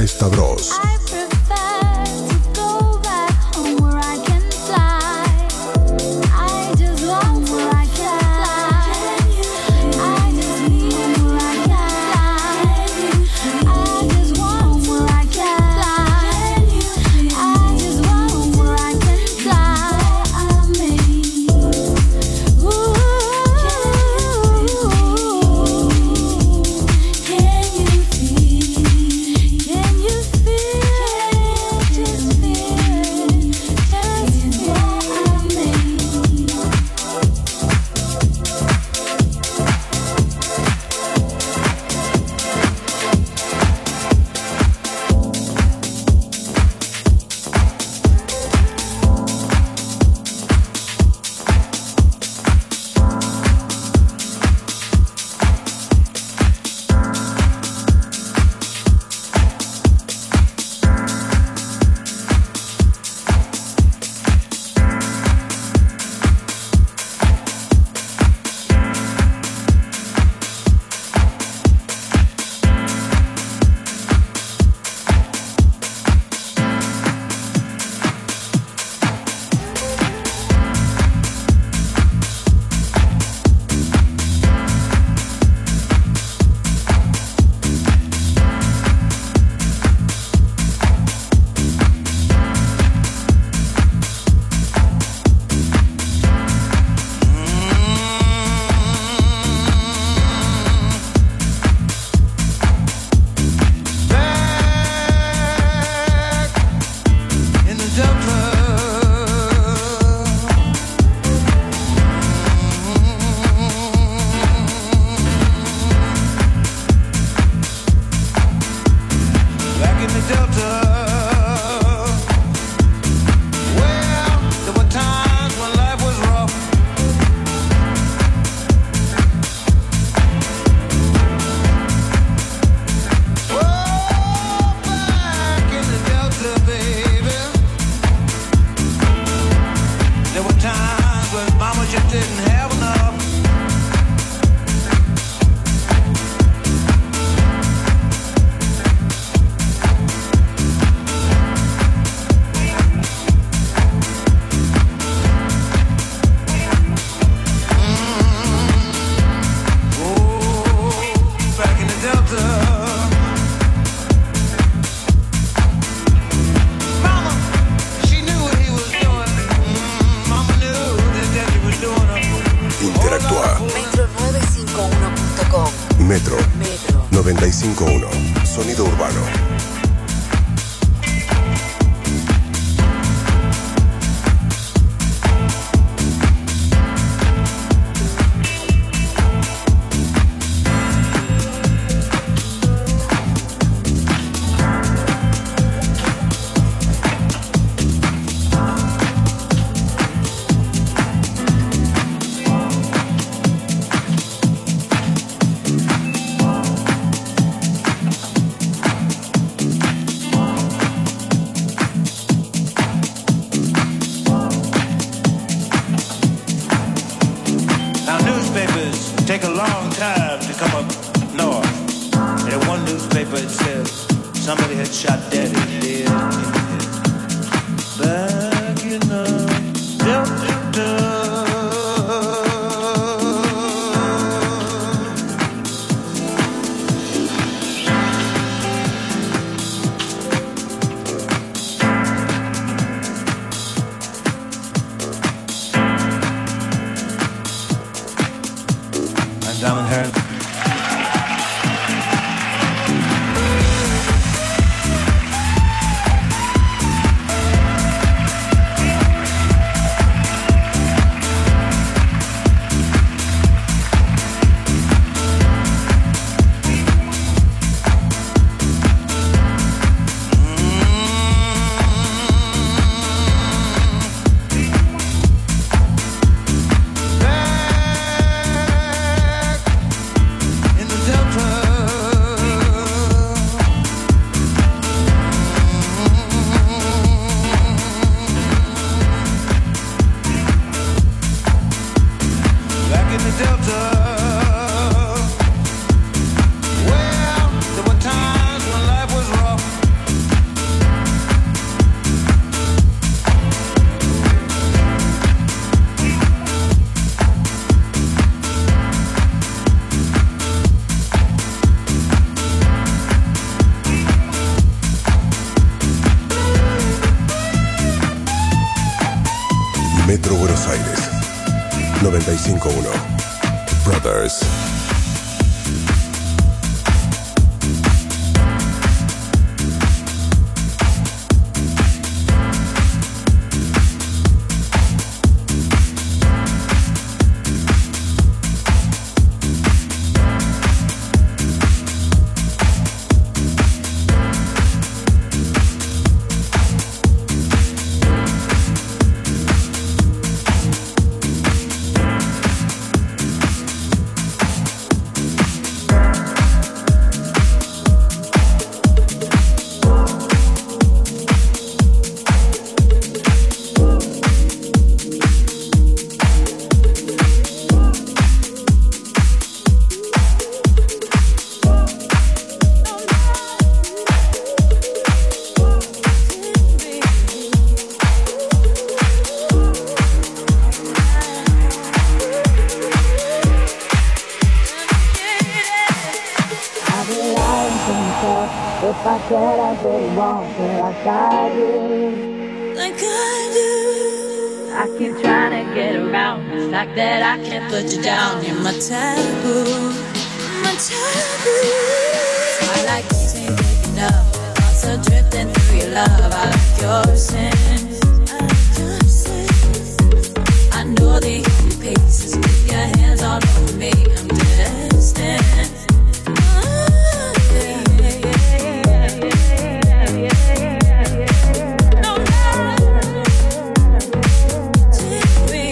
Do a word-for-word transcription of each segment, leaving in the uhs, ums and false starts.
Stavros. Metro, Metro noventa y cinco punto uno, Sonido Urbano. Take a long time to come up north. And in one newspaper it said somebody had shot Daddy dead in the head. Back in the Delta. Diamond Hearn. noventa y cinco punto uno. Brothers. Put you down, you're my taboo, my taboo. I like to see waking up, thoughts are drifting through your love. I like your sense, I like your sense. I know the only pace is with your hands all over me. I'm destined. Oh, yeah, yeah, yeah, yeah, yeah, yeah, yeah. No, no. Take me.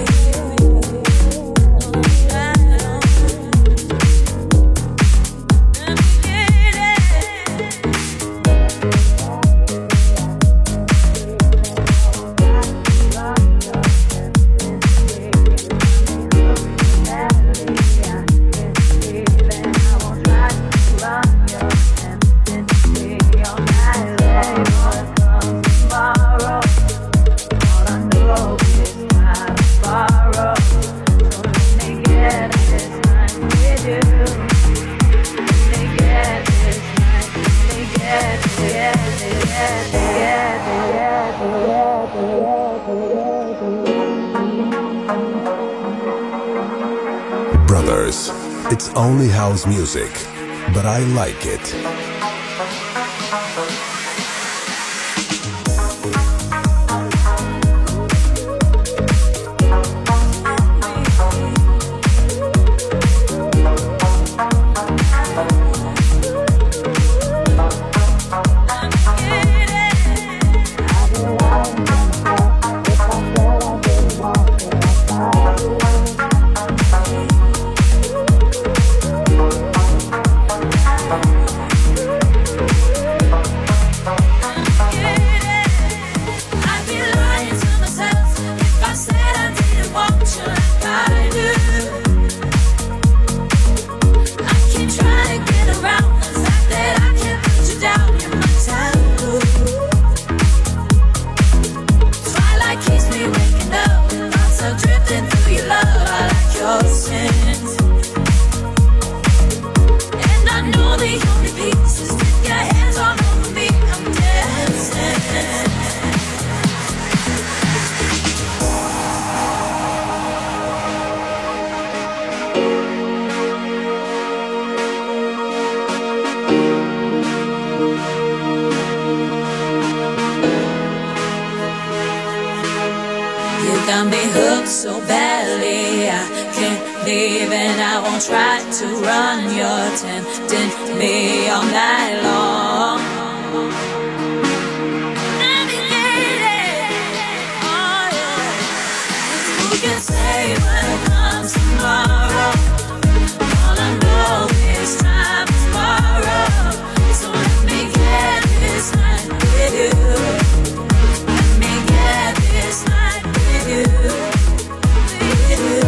Brothers, it's only house music, but I like it. Got me hooked so badly, I can't leave and I won't try to run. You're tempting me all night long. Let me get it, oh yeah. Who can say when it comes tomorrow? All I know is time is tomorrow. So let me get this night with you. Let me get this night with you. With you.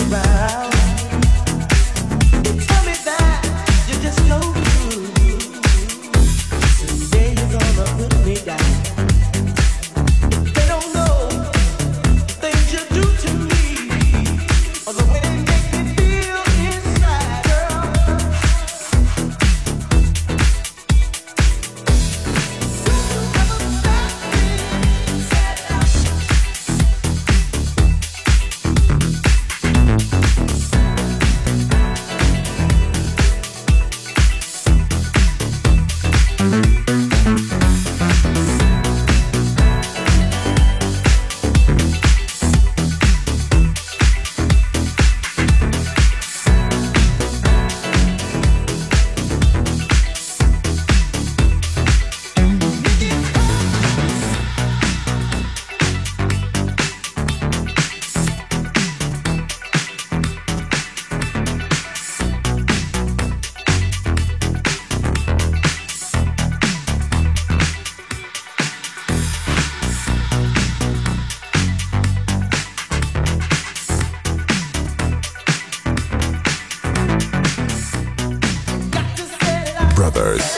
around. Tell me that you just go through. Someday you're gonna put me down. They don't know things you do to me, or the way they make me feel inside, girl. Brothers.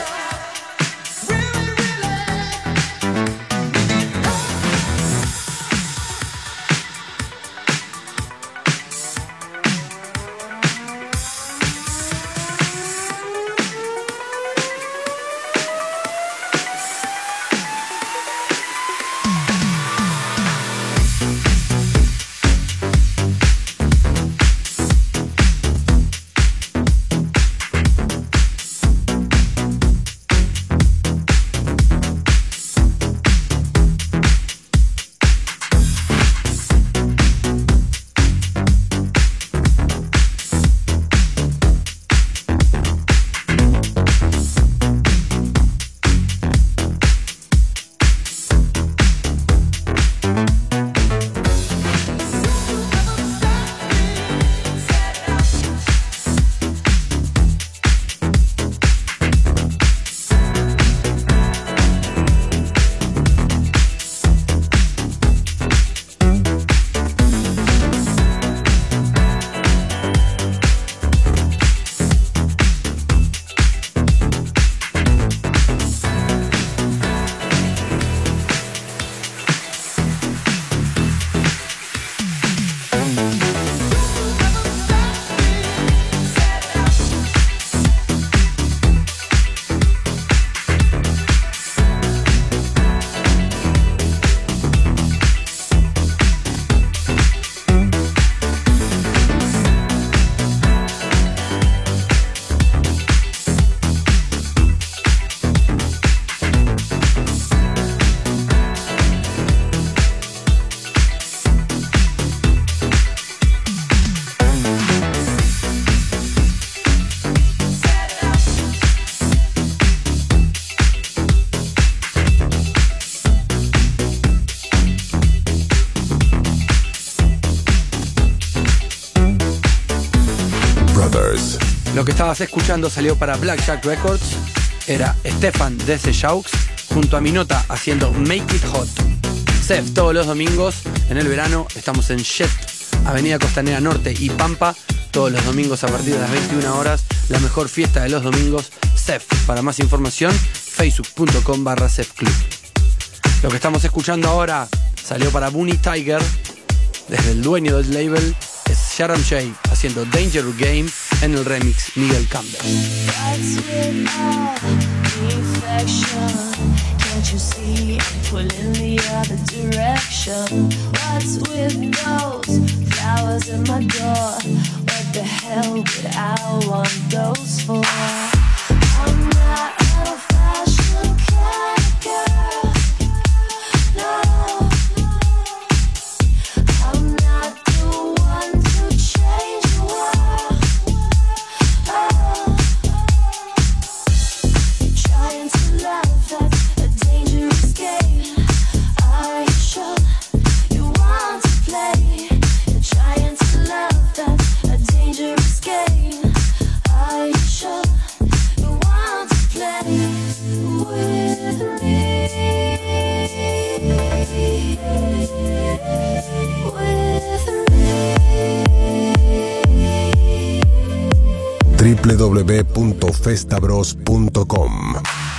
Lo que estabas escuchando salió para Blackjack Records. Era Stefan desde Jaux junto a Minota haciendo Make It Hot. Sef, todos los domingos en el verano estamos en Jet, Avenida Costanera Norte y Pampa. Todos los domingos a partir de las veintiuna horas, la mejor fiesta de los domingos, Sef. Para más información, facebook.com barra Sef Club. Lo que estamos escuchando ahora salió para Bunny Tiger, desde el dueño del label, es Sharon Jay haciendo Danger Game en el remix Miguel Campbell. Can't you see I'm pulling the other direction? What's with those flowers in my door? What the hell would I want those for? I'm not a fashion kind of girl. No, I'm not the one to change the world. Oh, trying to love, that's a dangerous game. Are you sure you want to play? You're trying to love, that's a dangerous game. Are you sure? w w w punto festabros punto com.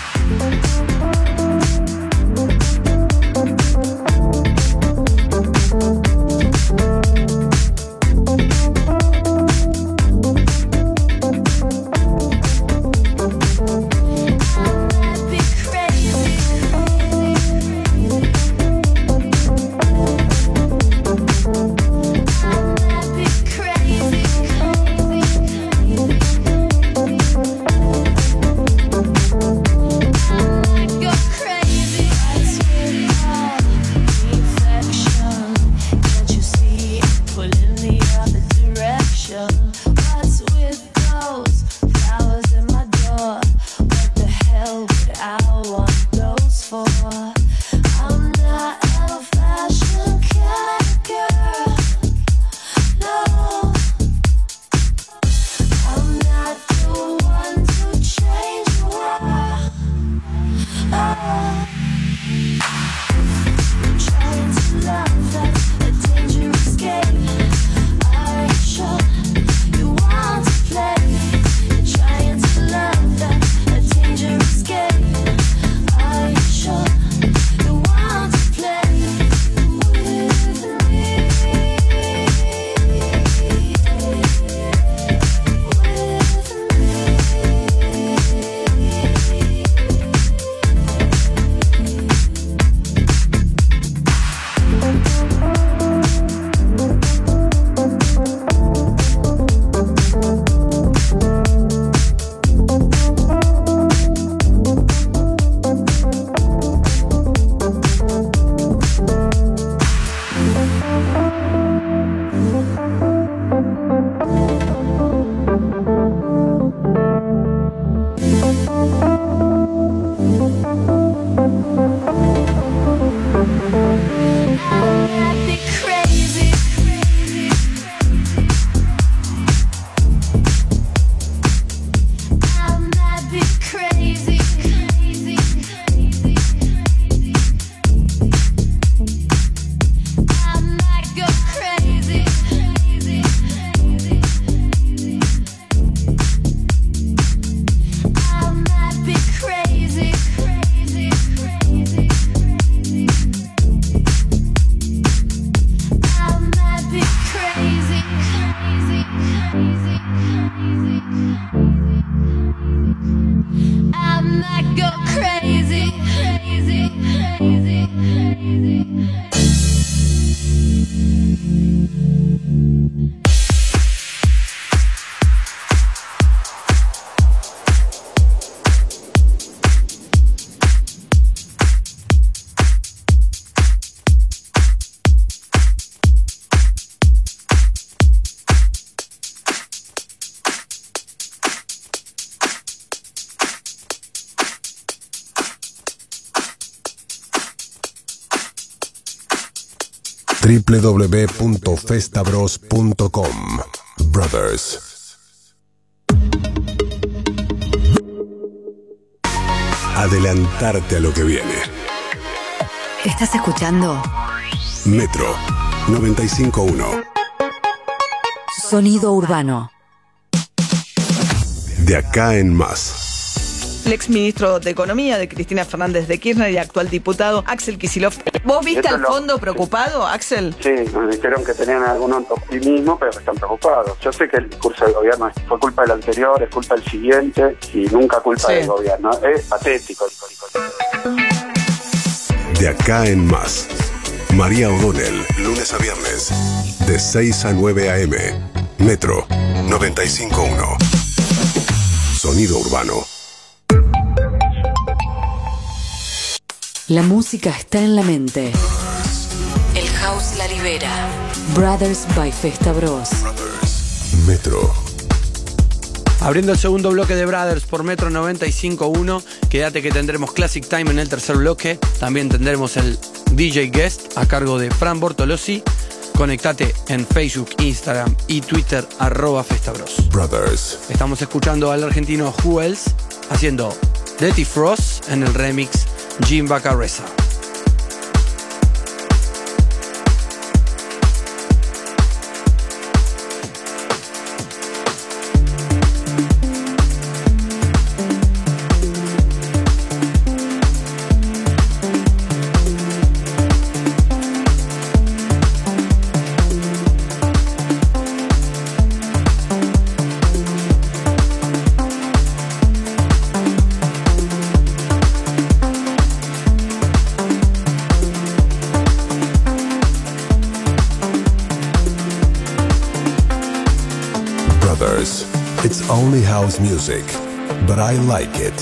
w w w punto festabros punto com. Brothers. Adelantarte a lo que viene. ¿Estás escuchando? Metro noventa y cinco punto uno. Sonido urbano. De acá en más. El exministro de Economía de Cristina Fernández de Kirchner y actual diputado Axel Kicillof. ¿Vos viste al fondo preocupado, Axel? Sí, nos dijeron que tenían algún optimismo, pero que están preocupados. Yo sé que el discurso del gobierno fue culpa del anterior, es culpa del siguiente y nunca culpa sí. del gobierno. Es patético. De acá en más. María O'Donnell, lunes a viernes, de seis a nueve a eme. Metro noventa y cinco punto uno. Sonido urbano. La música está en la mente. El house la libera. Brothers by Festa Bros. Brothers. Metro. Abriendo el segundo bloque de Brothers por Metro noventa y cinco punto uno. Quédate que tendremos Classic Time en el tercer bloque. También tendremos el D J Guest a cargo de Fran Bortolossi. Conectate en Facebook, Instagram y Twitter, arroba FestaBros. Brothers. Estamos escuchando al argentino Who Else haciendo Letty Frost en el remix Jim Bacareza. others. It's only house music, but I like it.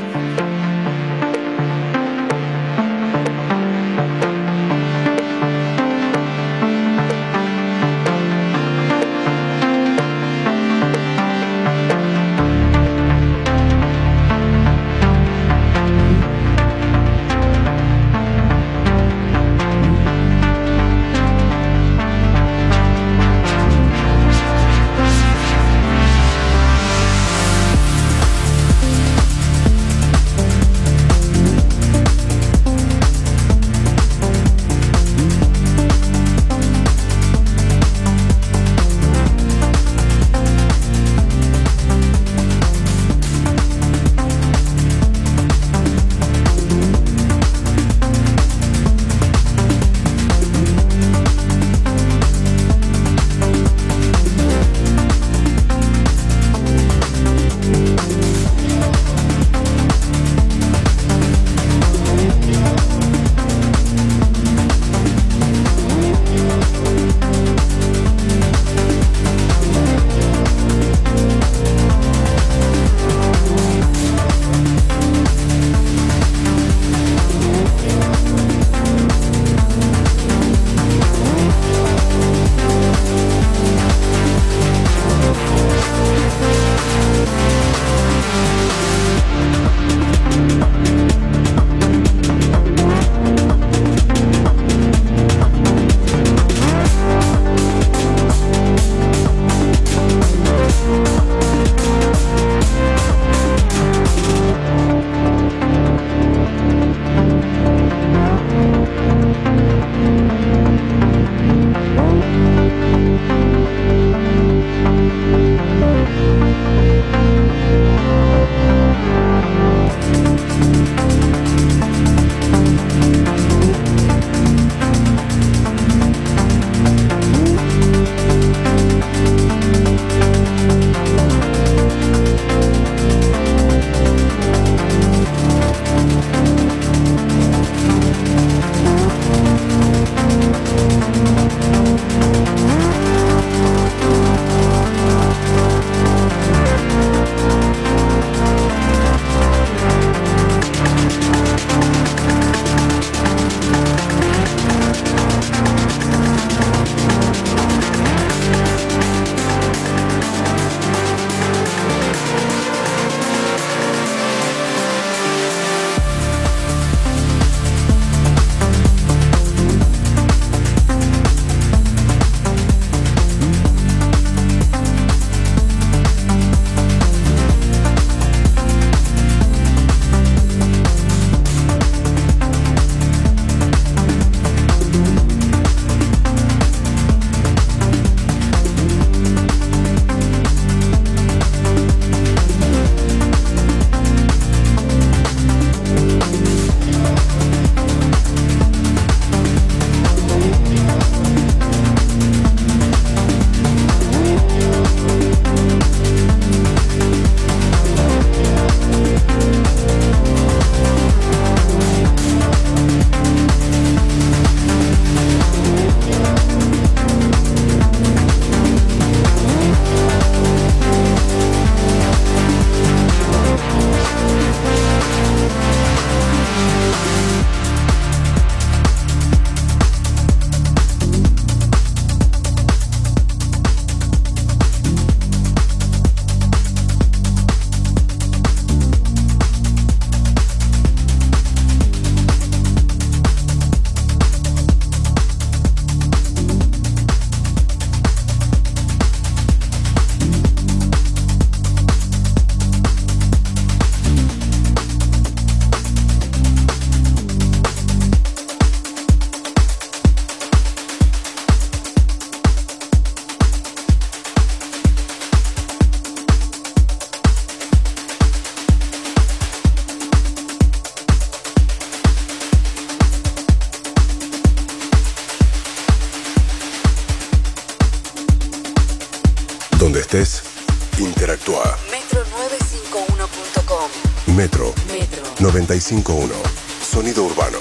Donde estés, interactúa. Metro novecientos cincuenta y uno punto com. Metro. Metro. noventa y cinco punto uno. Sonido urbano.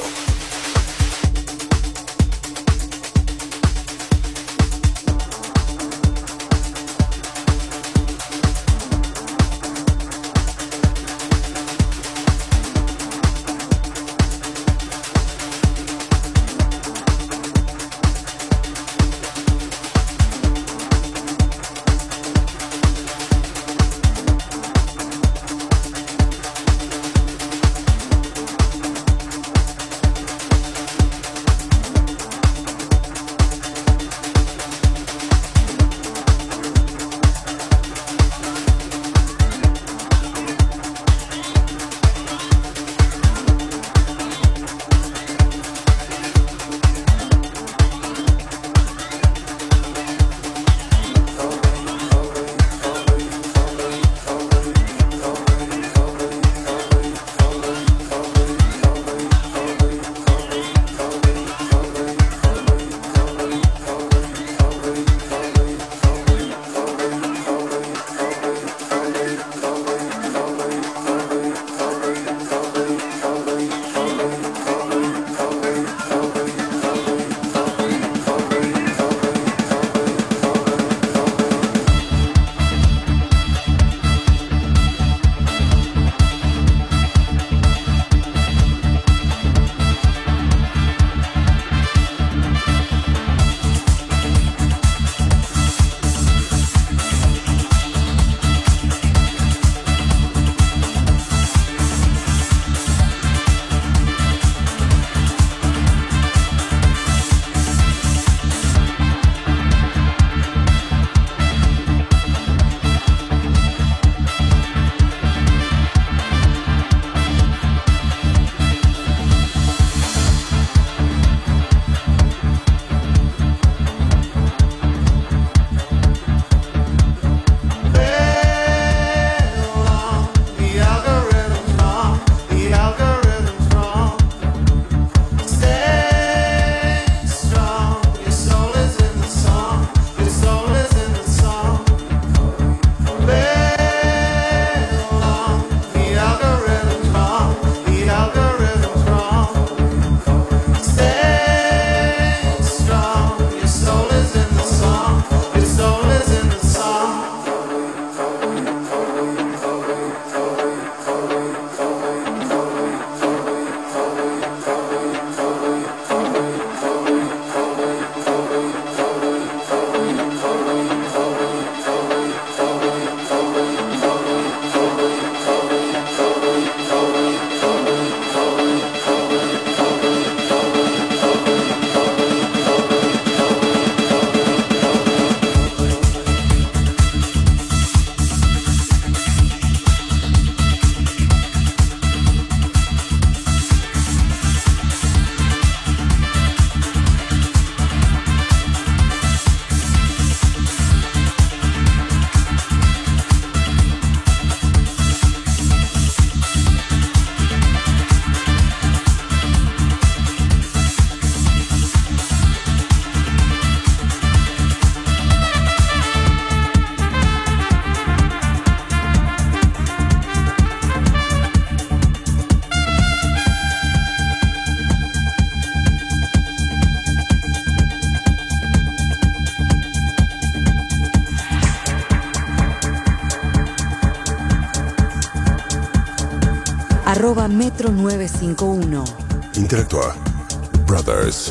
arroba metro nueve cinco uno. Interactúa. Brothers.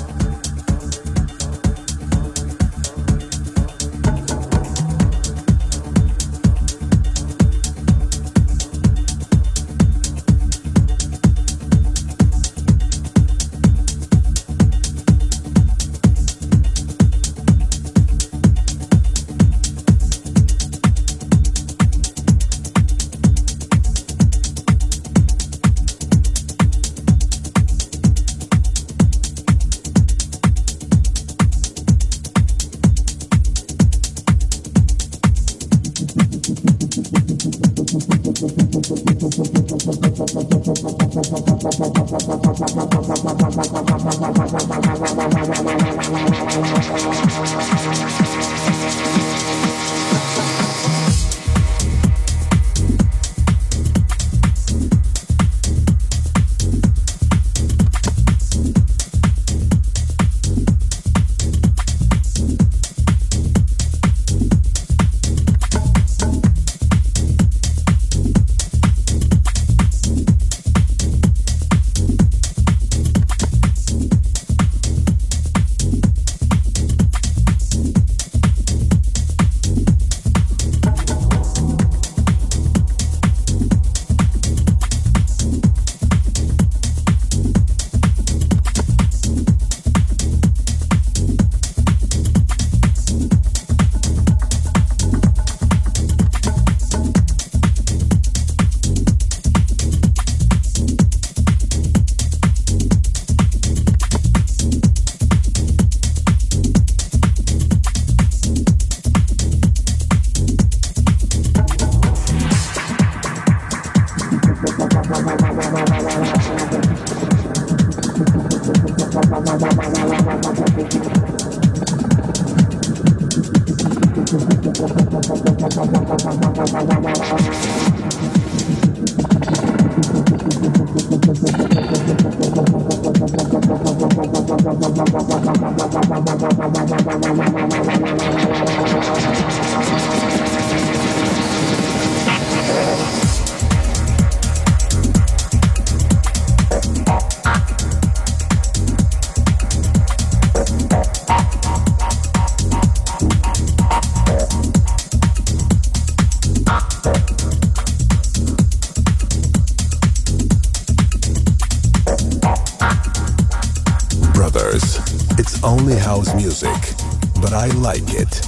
It's only house music, but I like it.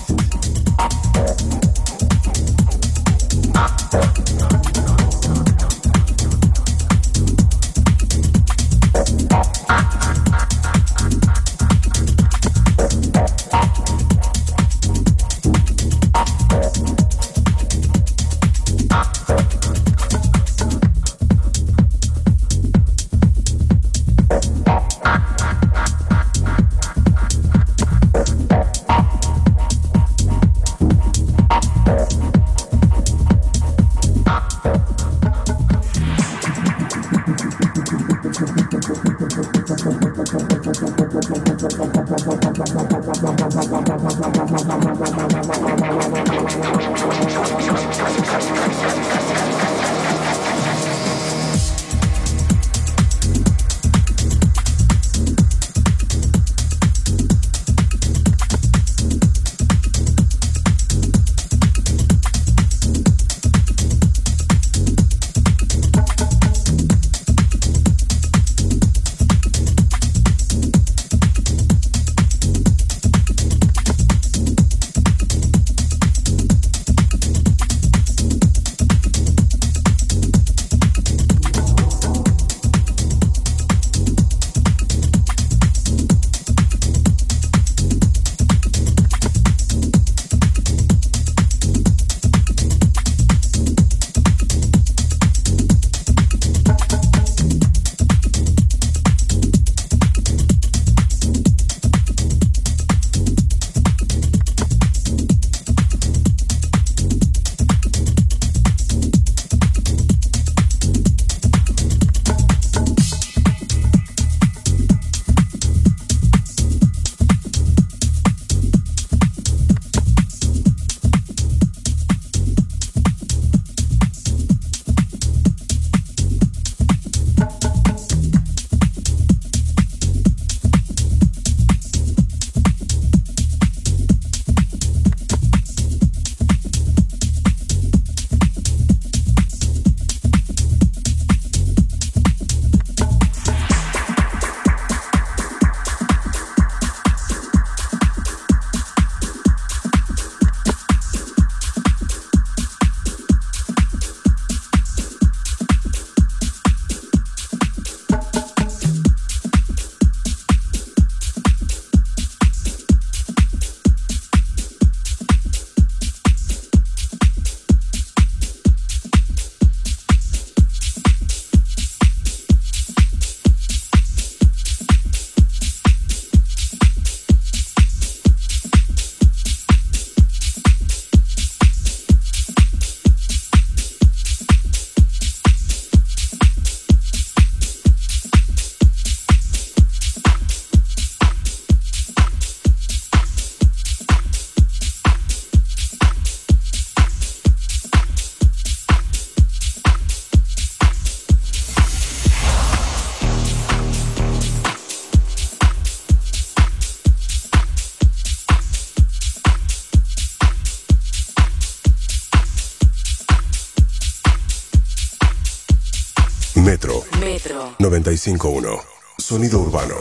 Metro. Metro. noventa y cinco punto uno. Sonido urbano.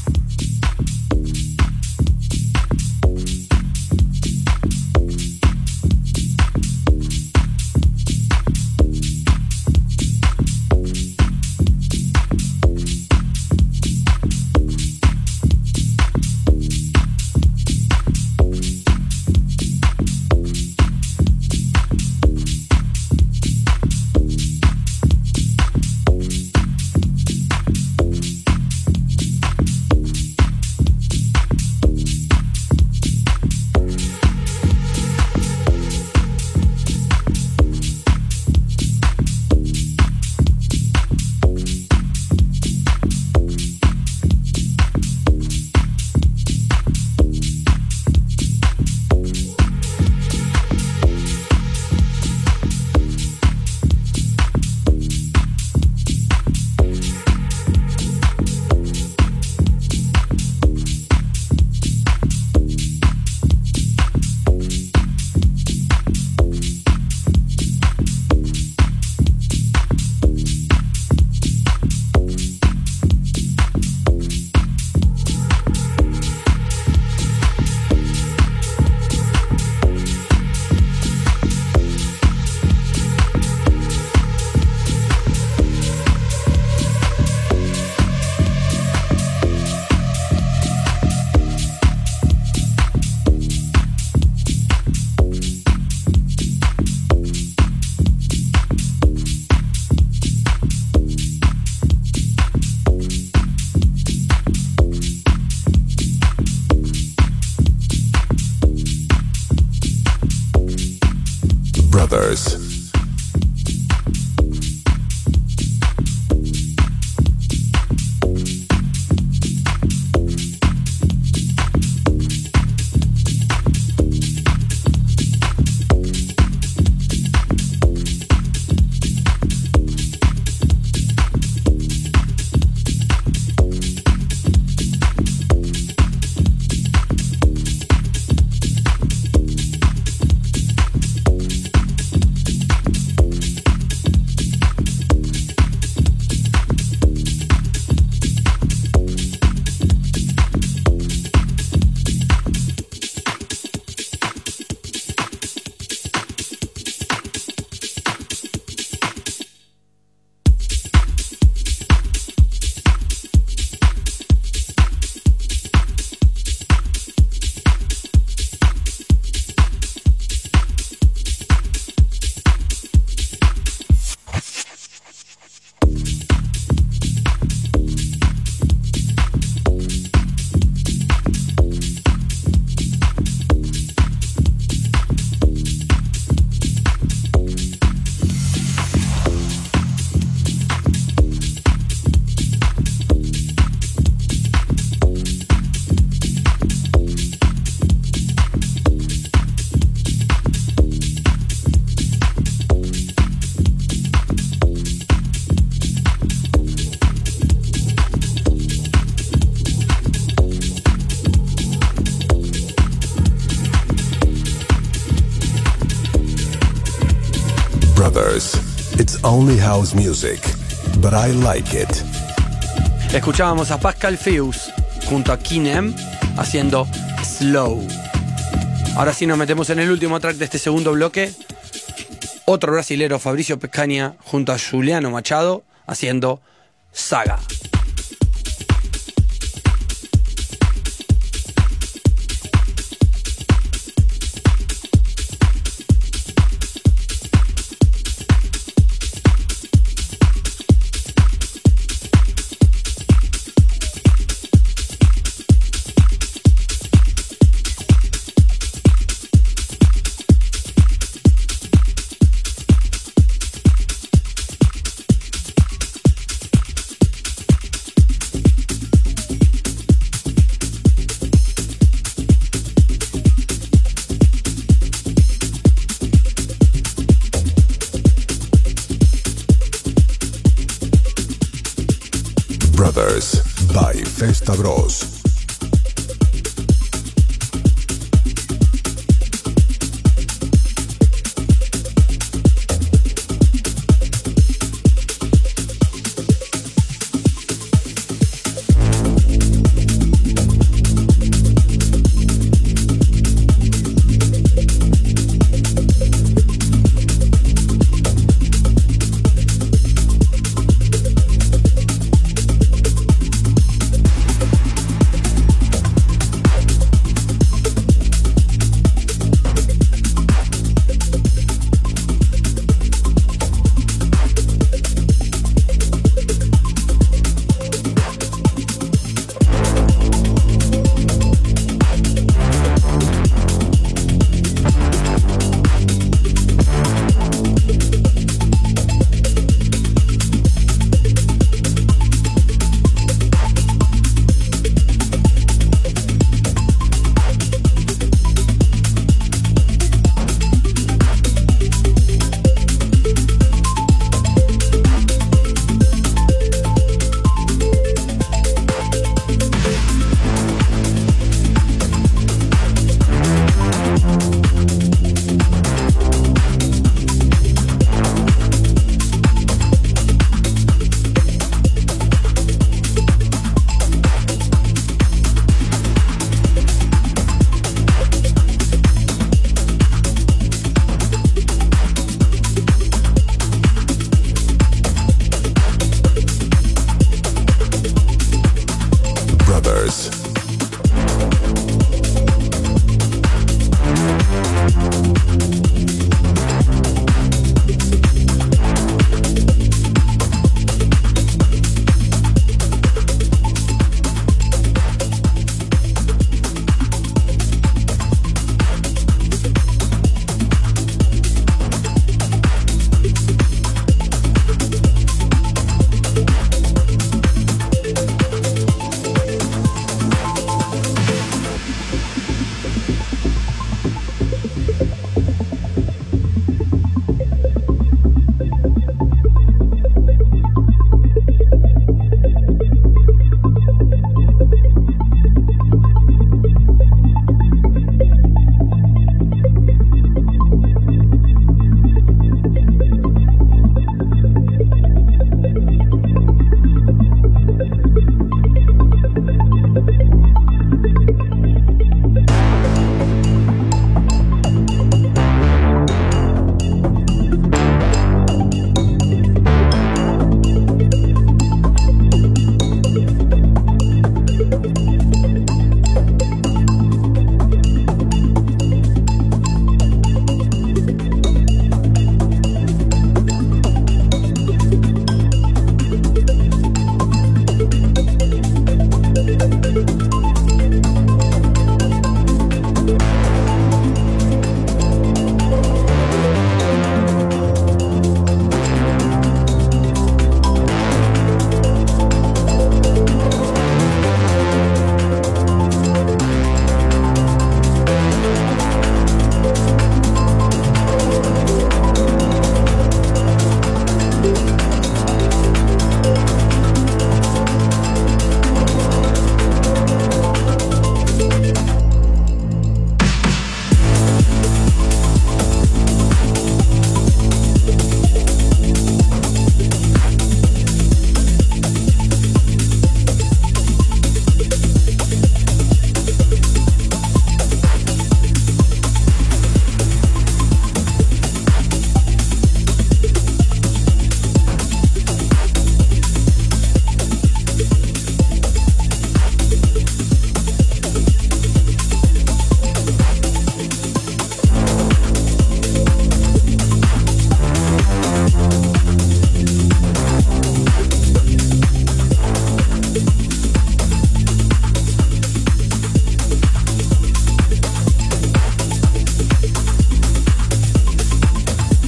Brothers. Brothers, it's only house music, but I like it. Escuchábamos a Pascal Fuse junto a Kinem haciendo Slow. Ahora sí nos metemos en el último track de este segundo bloque. Otro brasilero, Fabricio Pescaña, junto a Juliano Machado haciendo Saga. Brothers by Festa Bros.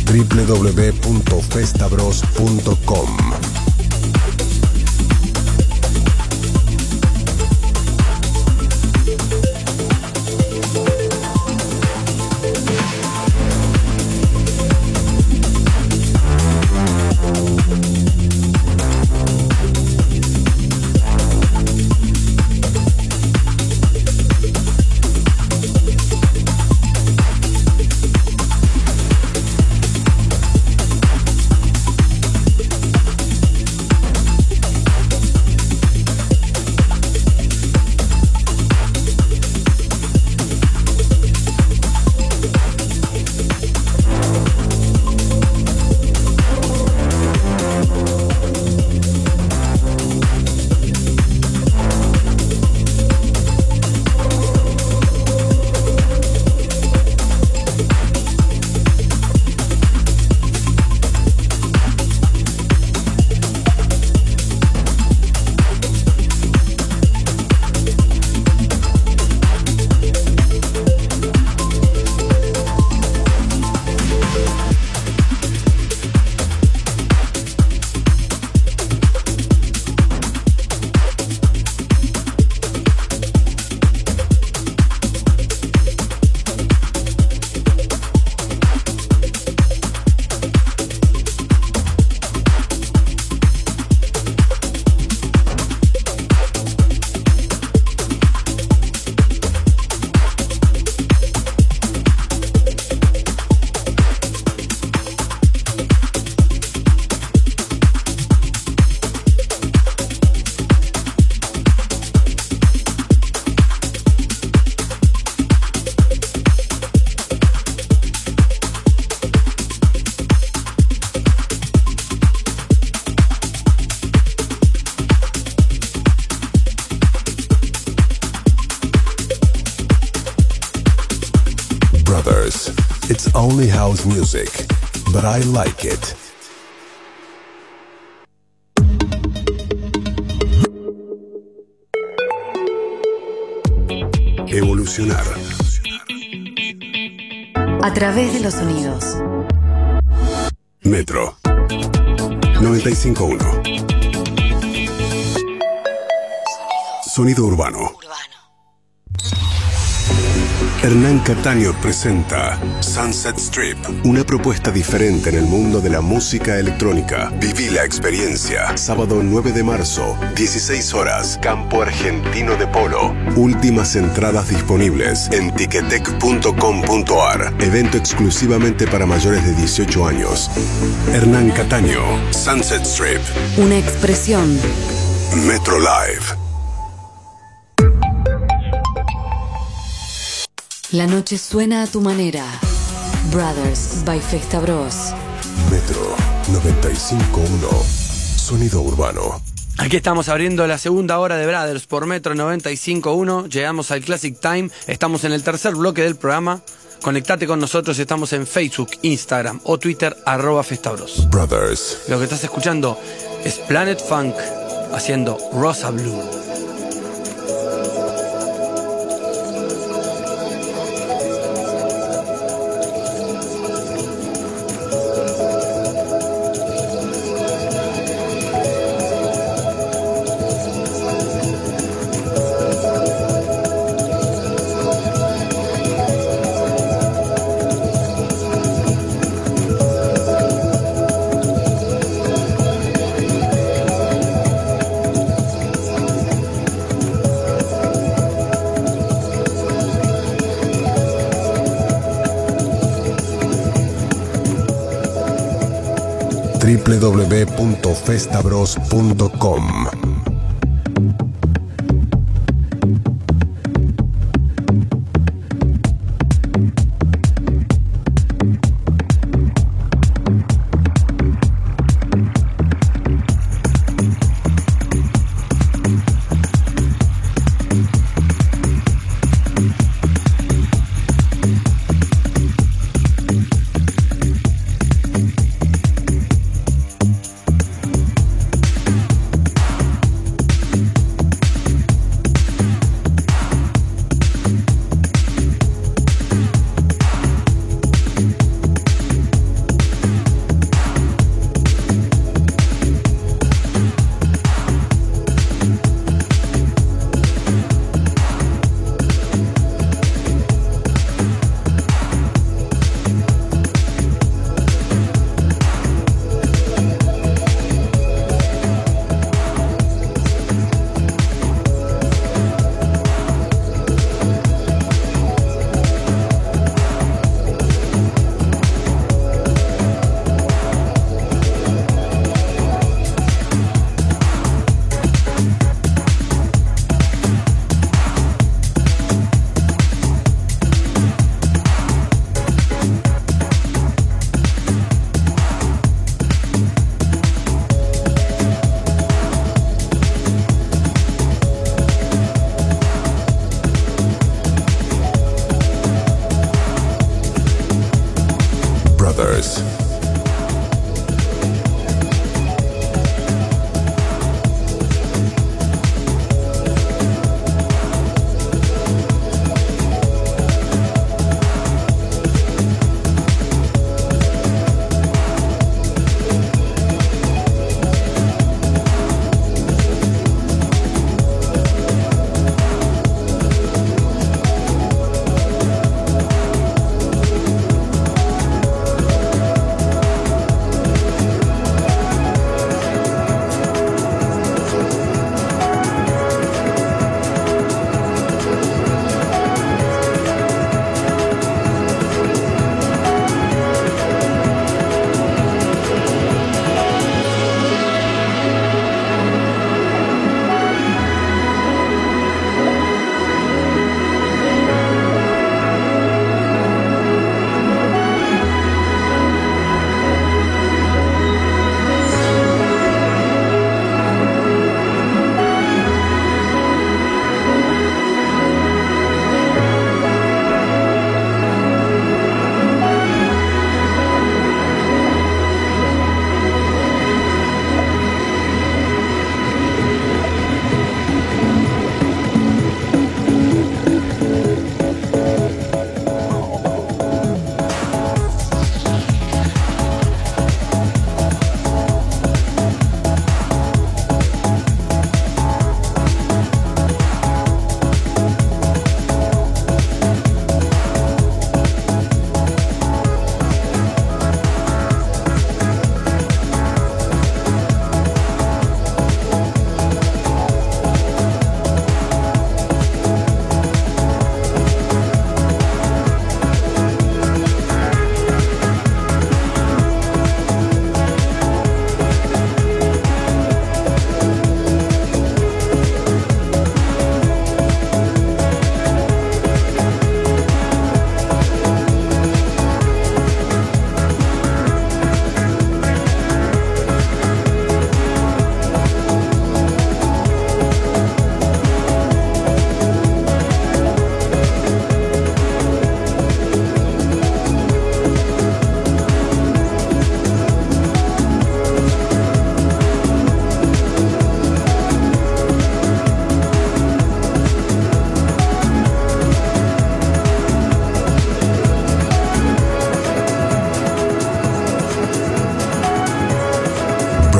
doble u doble u doble u punto festabros punto com. It's only house music, but I like it. Evolucionar. A través de los sonidos. Metro noventa y cinco punto uno. Sonido urbano. Hernán Cataño presenta Sunset Strip, una propuesta diferente en el mundo de la música electrónica. Viví la experiencia. Sábado nueve de marzo, dieciséis horas, Campo Argentino de Polo. Últimas entradas disponibles en ticketek punto com punto ar. Evento exclusivamente para mayores de dieciocho años. Hernán Cataño, Sunset Strip. Una expresión. Metro Live. La noche suena a tu manera. Brothers by Festa Bros. Metro noventa y cinco punto uno. Sonido urbano. Aquí estamos abriendo la segunda hora de Brothers por Metro noventa y cinco punto uno. Llegamos al Classic Time. Estamos en el tercer bloque del programa. Conectate con nosotros. Estamos en Facebook, Instagram o Twitter, arroba Festabros. Brothers. Lo que estás escuchando es Planet Funk haciendo Rosa Blue. doble u doble u doble u punto festabros punto com.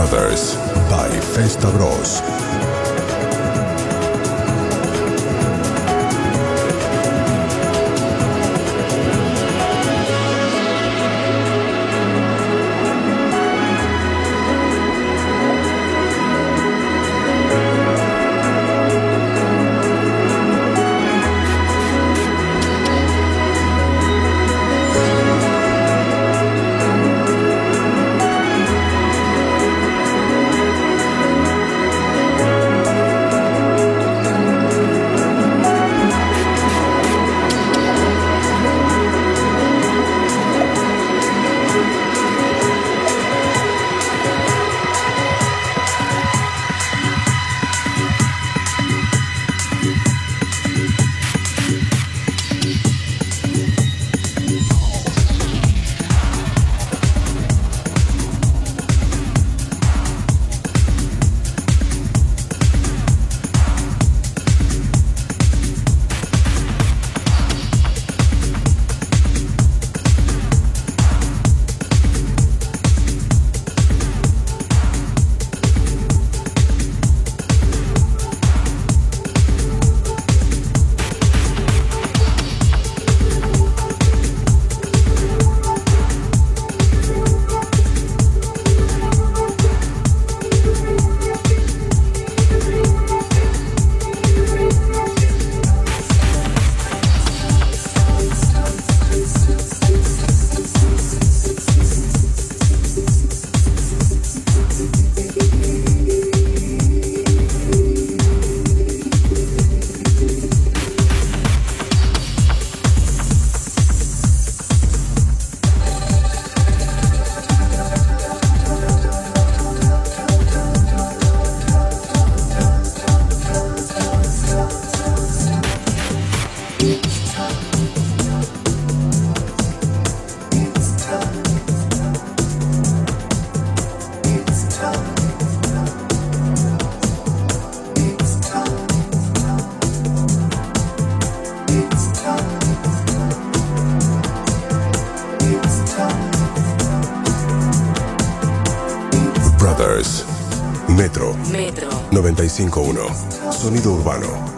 Brothers by Festa Bros. Brothers. Metro. Metro. noventa y cinco punto uno. Sonido urbano.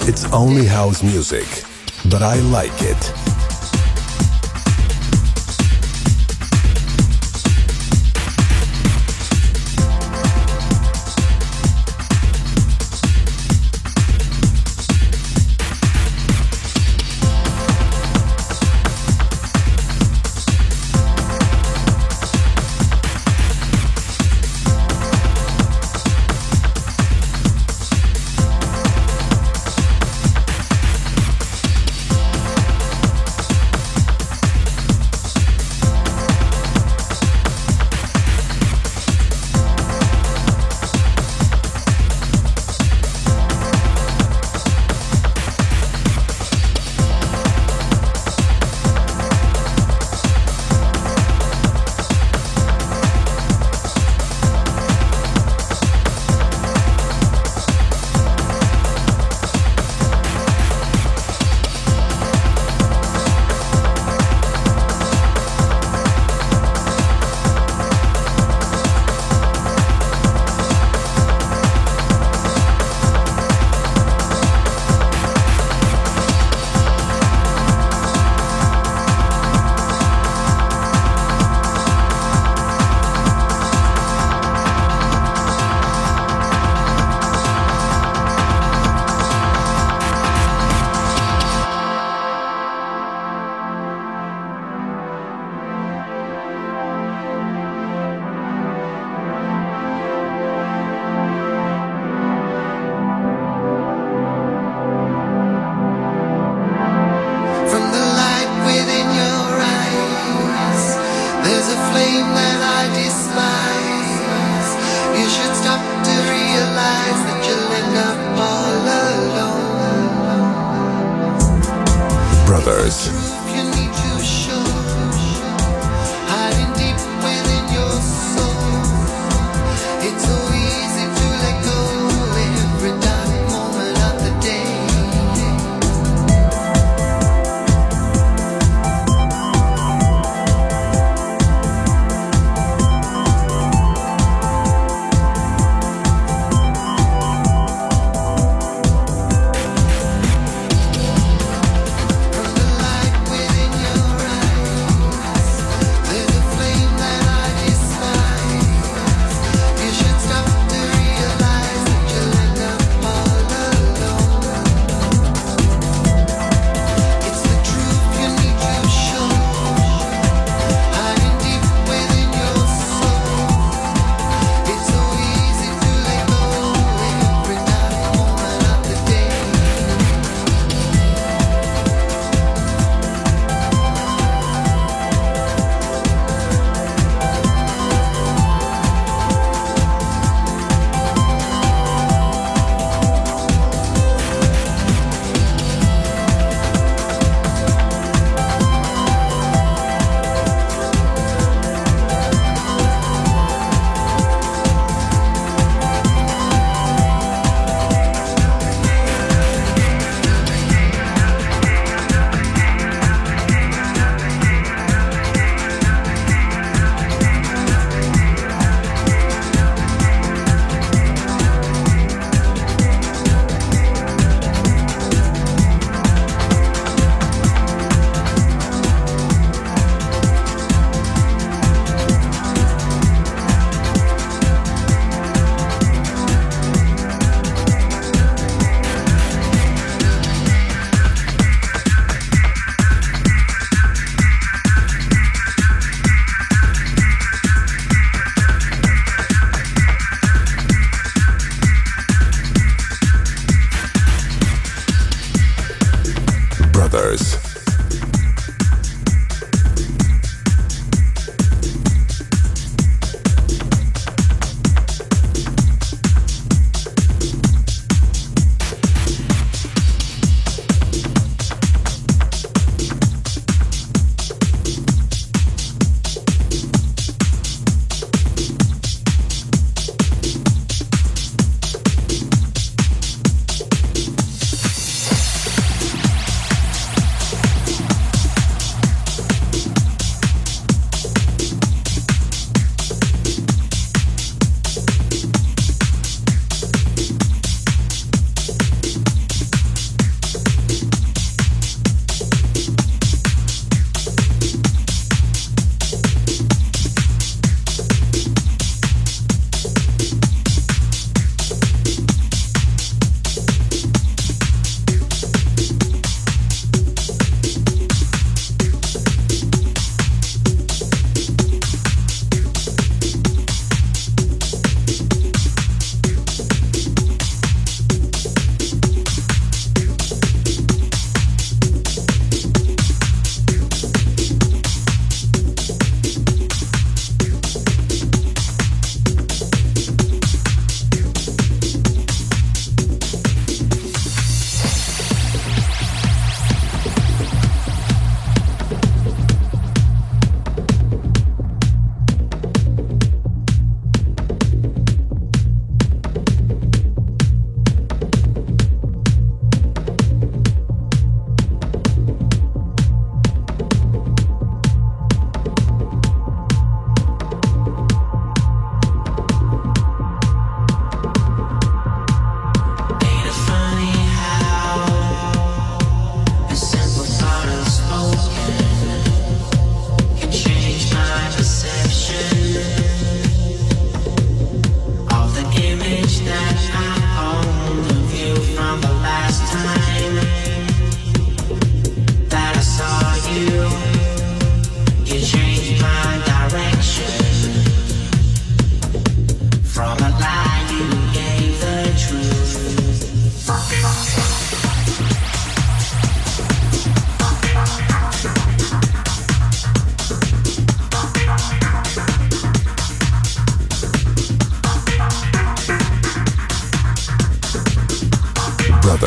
It's only house music, but I like it. Brothers. You should stop.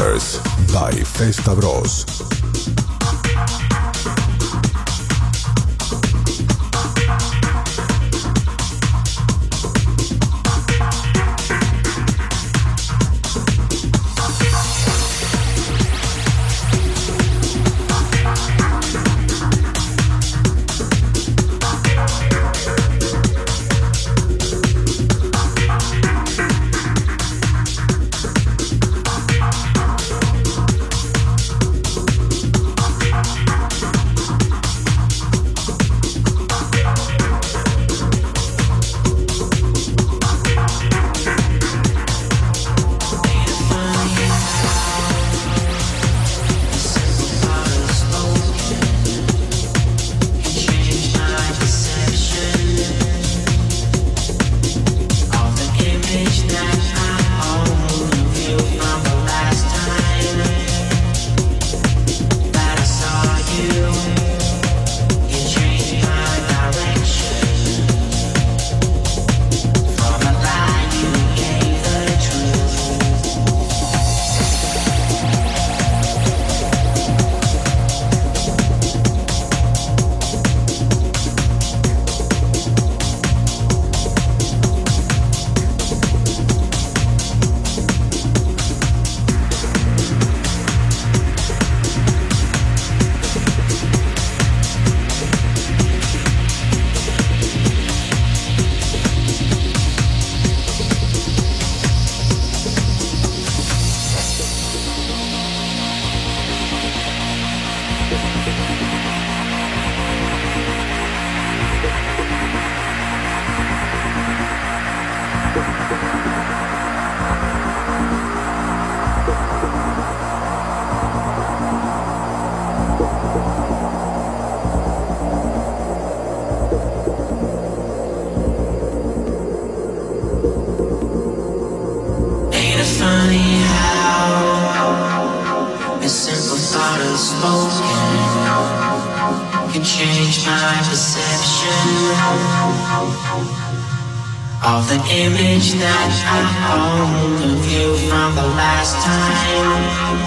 Brothers by Festa Bros. Can change my perception of the image that I hold of you from the last time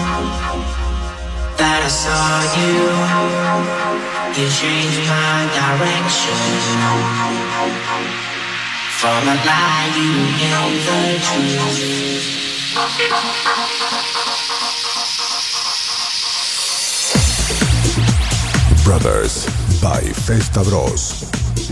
that I saw you. You changed my direction from a lie you gave the truth. Brothers by Festa Bros.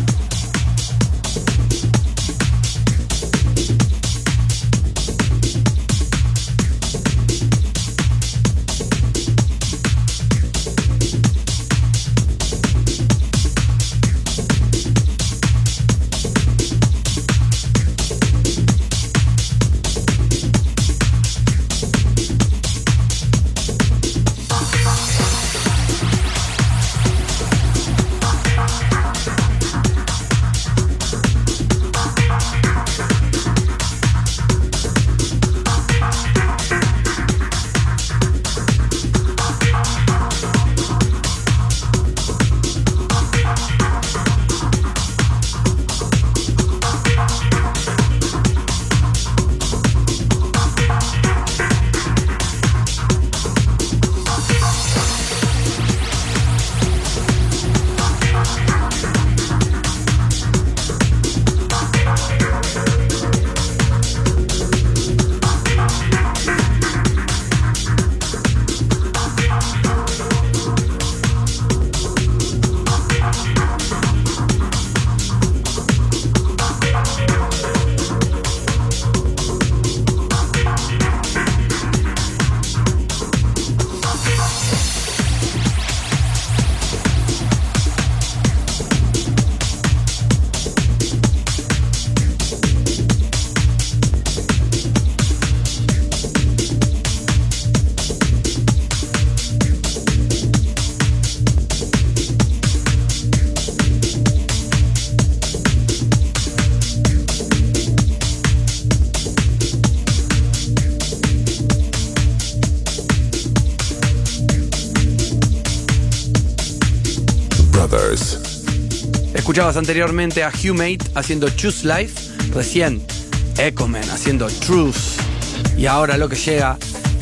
Escuchabas anteriormente a Humate haciendo Choose Life, recién Echo Man haciendo Truth, y ahora lo que llega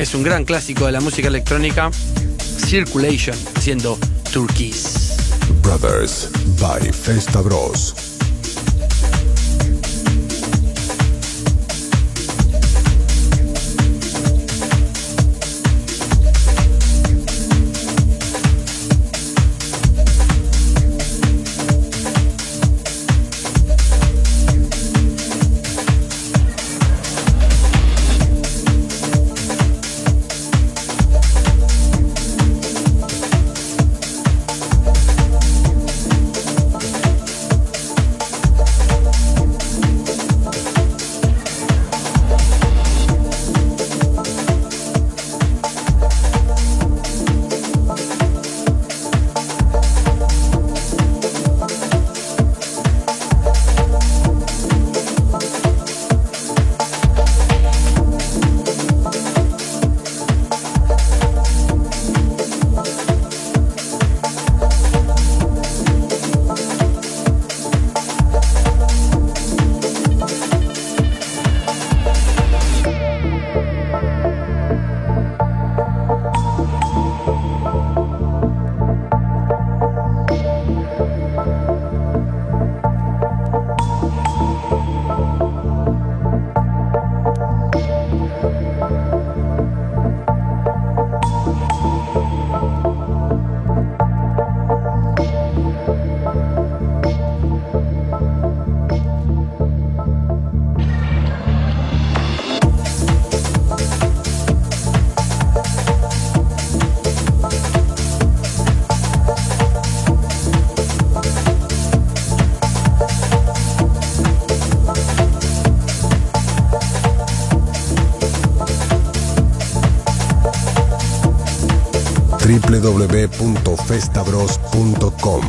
es un gran clásico de la música electrónica, Circulation, haciendo Turquoise. Brothers by Festa Bros. w w w punto festabros punto com.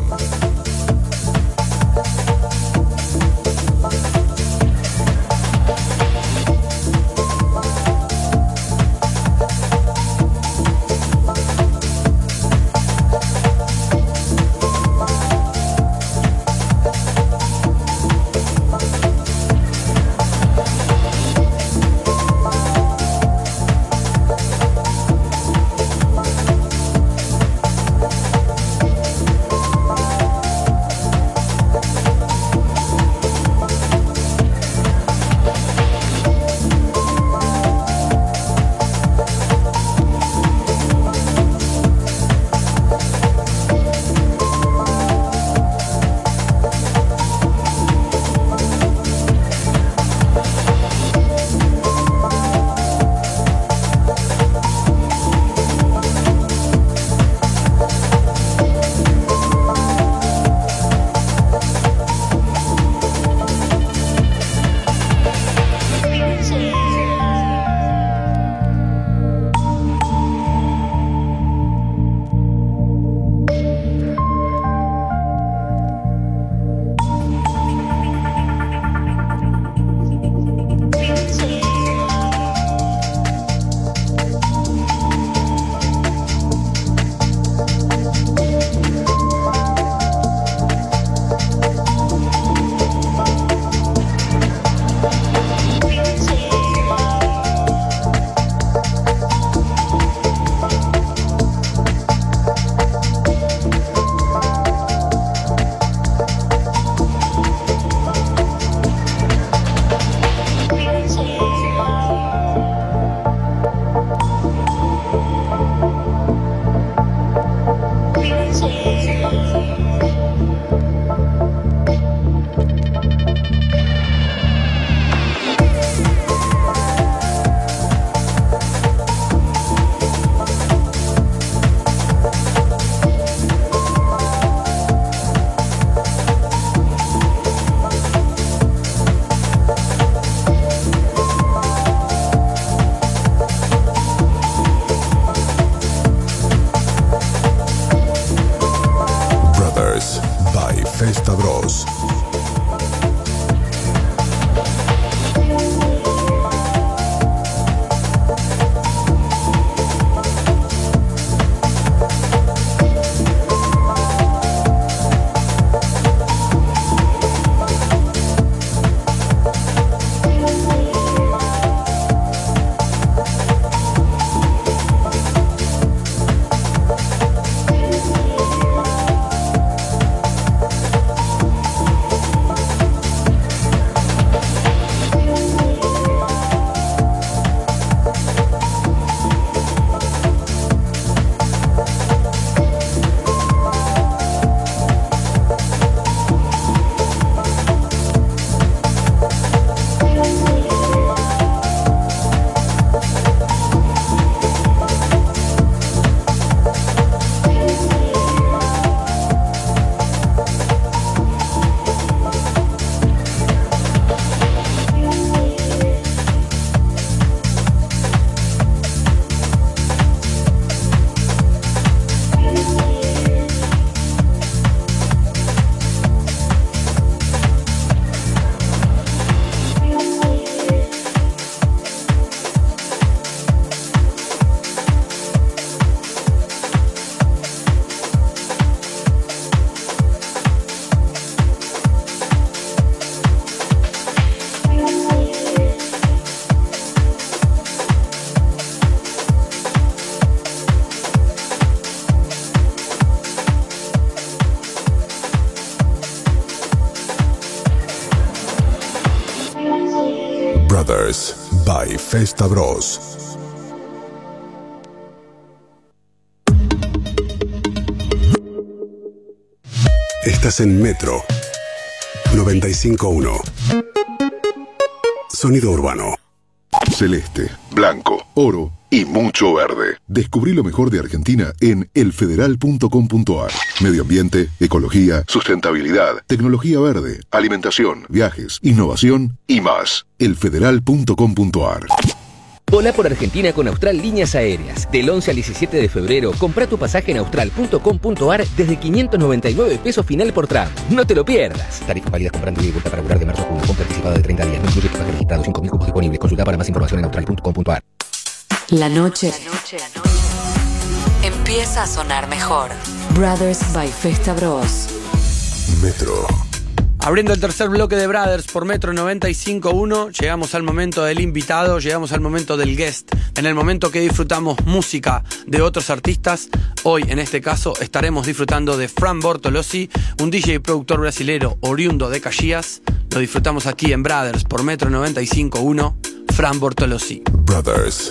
Festa Bros. Brothers by Festa Bros. Estás en Metro noventa y cinco punto uno. Sonido urbano. Celeste, blanco, oro y mucho verde. Descubrí lo mejor de Argentina en el federal punto com punto ar. Medio ambiente, ecología, sustentabilidad, tecnología verde, alimentación, viajes, innovación y más. el federal punto com punto ar. Volá por Argentina con Austral Líneas Aéreas. Del once al diecisiete de febrero, compra tu pasaje en austral punto com punto ar desde quinientos noventa y nueve pesos final por tramo. No te lo pierdas. Tarifas válidas comprando ida y vuelta para volar de marzo a junio. Compra anticipada de treinta días. No incluye equipaje registrado. cinco mil cupos disponibles. Consulta para más información en austral punto com punto ar. La noche, la noche, la noche empieza a sonar mejor. Brothers by Festa Bros. Metro. Abriendo el tercer bloque de Brothers por Metro noventa y cinco punto uno, llegamos al momento del invitado, llegamos al momento del guest, en el momento que disfrutamos música de otros artistas. Hoy, en este caso, estaremos disfrutando de Fran Bortolossi, un D J y productor brasilero oriundo de Caxias. Lo disfrutamos aquí en Brothers por Metro noventa y cinco punto uno, Fran Bortolossi. Brothers.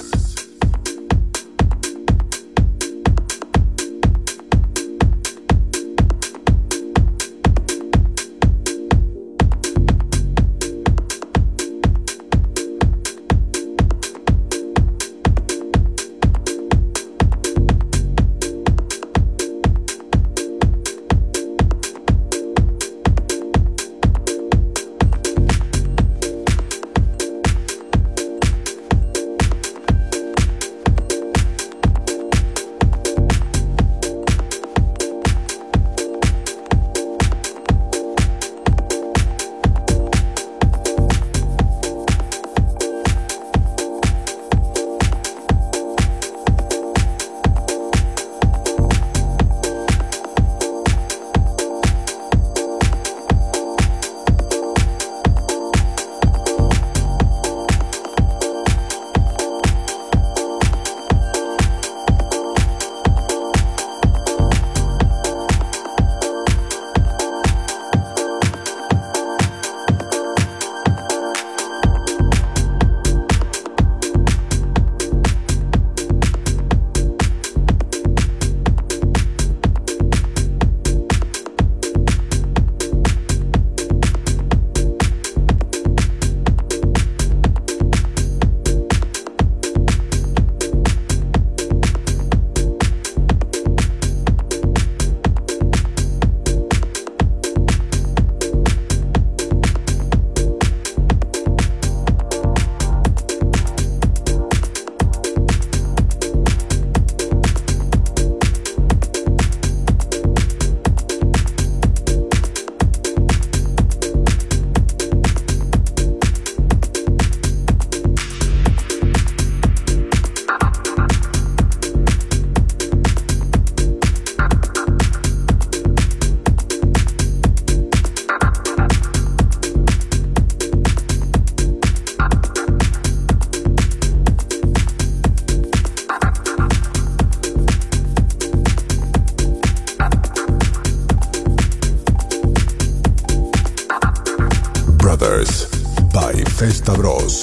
Brothers by Festa Bros.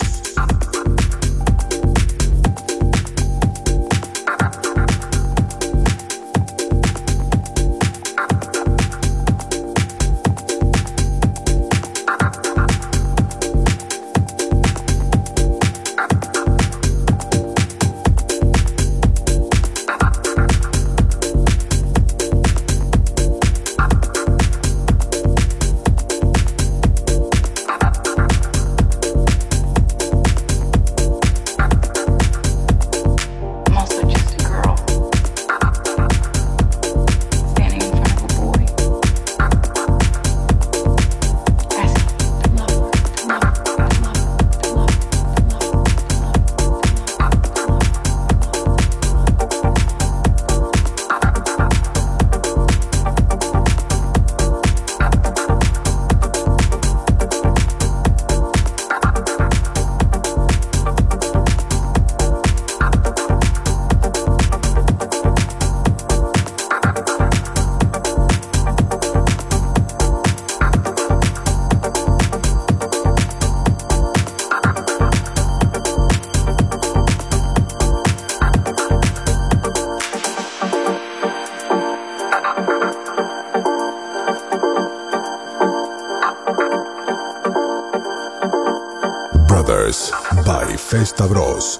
by Festa Bros.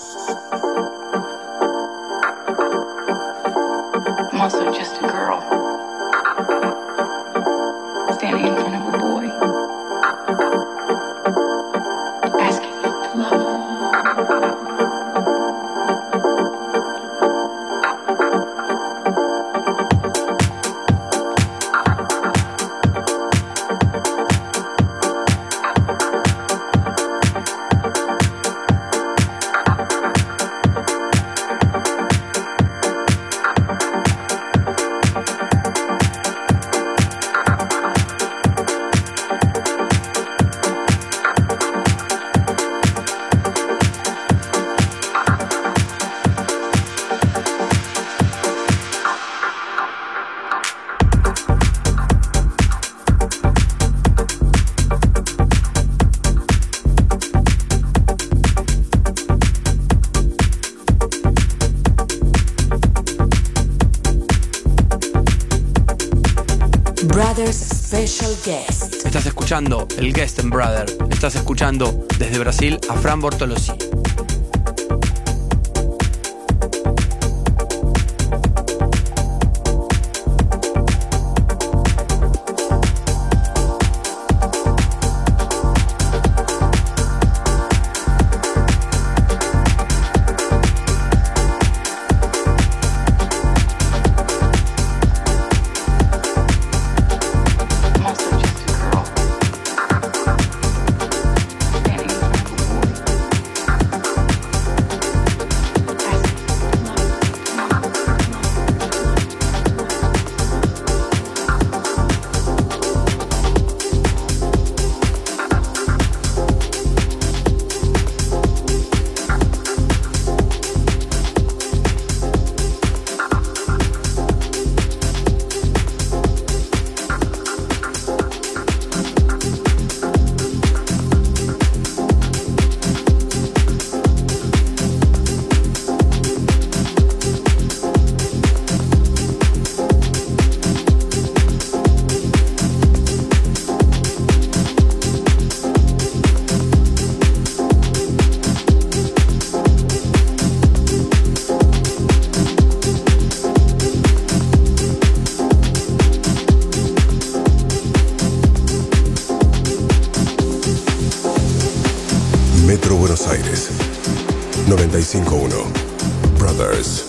I'm also just a girl standing in front of a boy asking him to love her. Brothers Special Guest. Estás escuchando el Guest and Brother. Estás escuchando desde Brasil a Fran Bortolossi. Metro Buenos Aires, noventa y cinco punto uno. Brothers.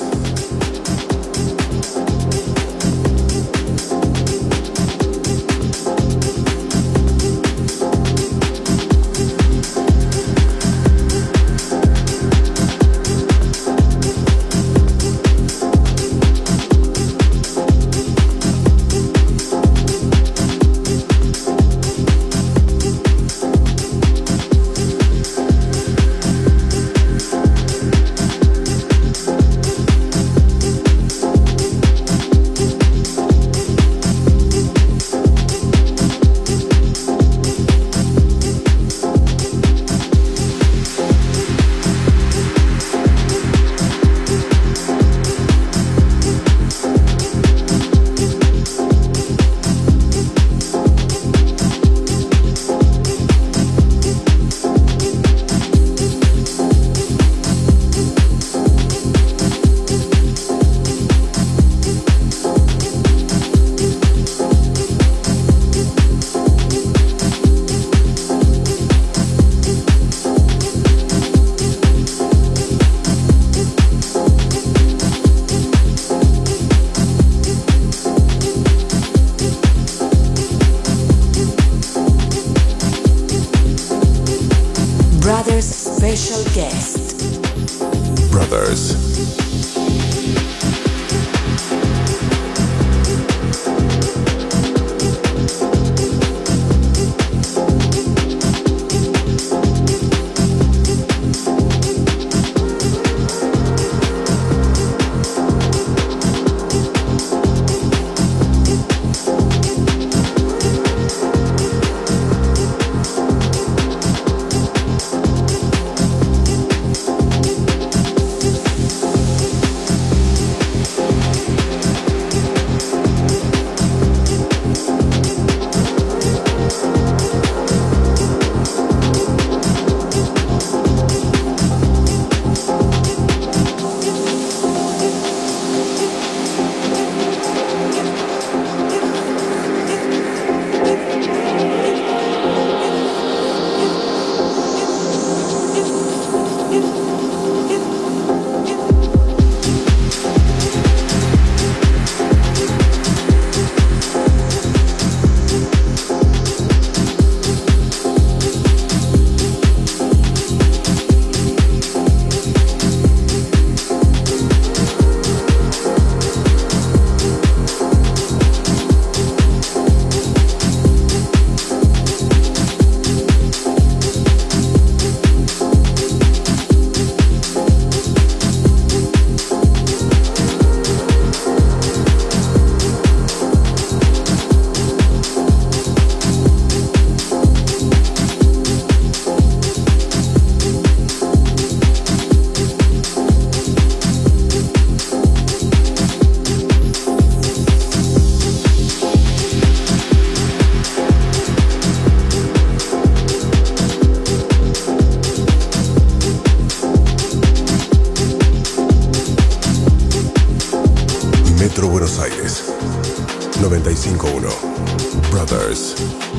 Metro Buenos Aires. noventa y cinco punto uno Brothers.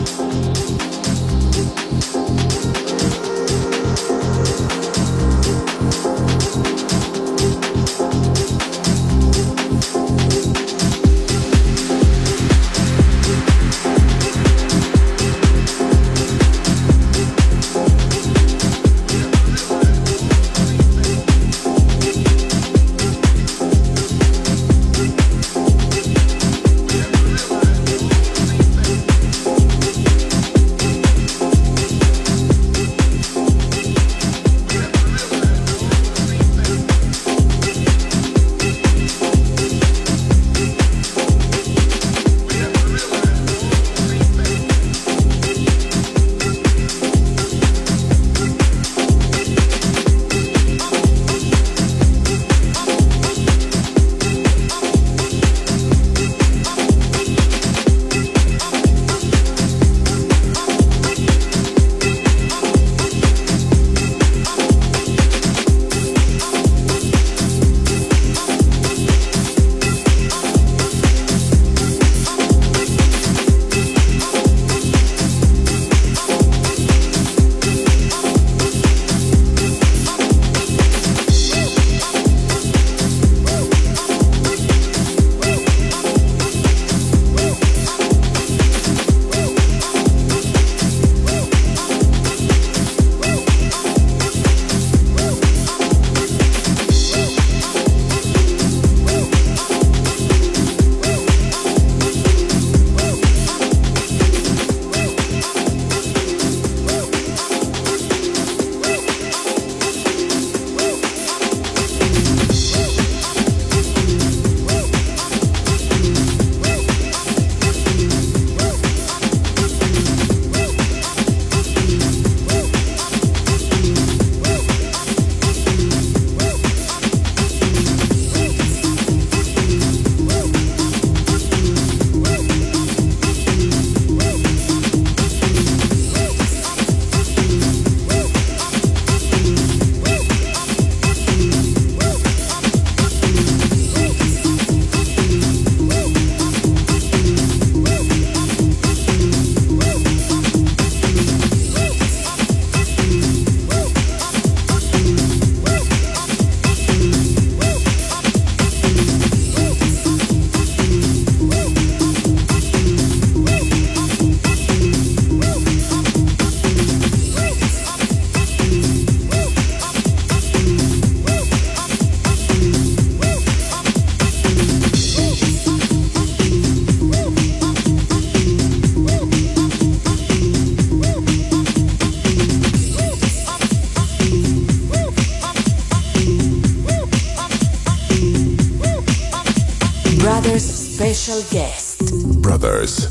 Brothers Special Guest. Brothers.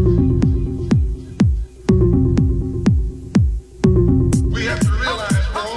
We have to realize we're all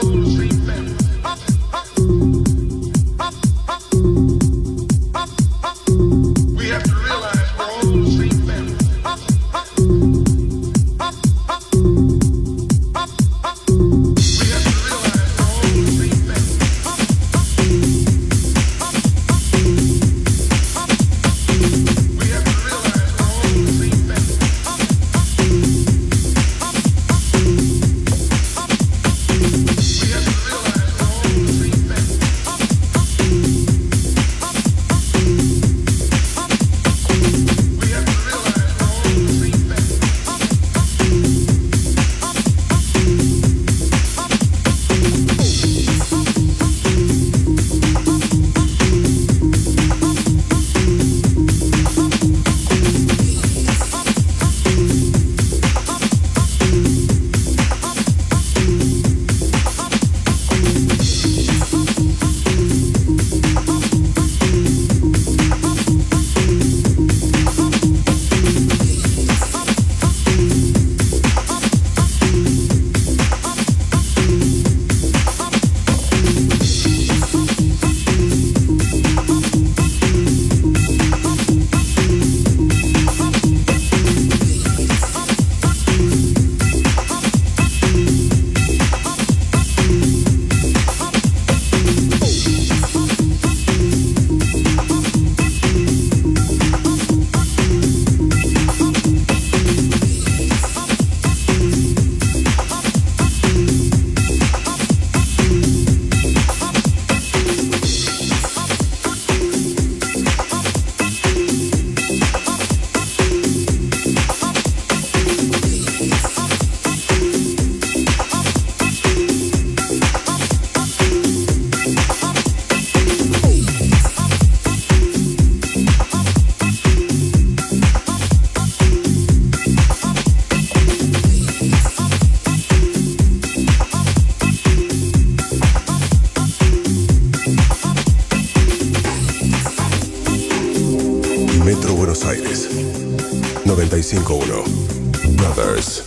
y cinco uno. Brothers.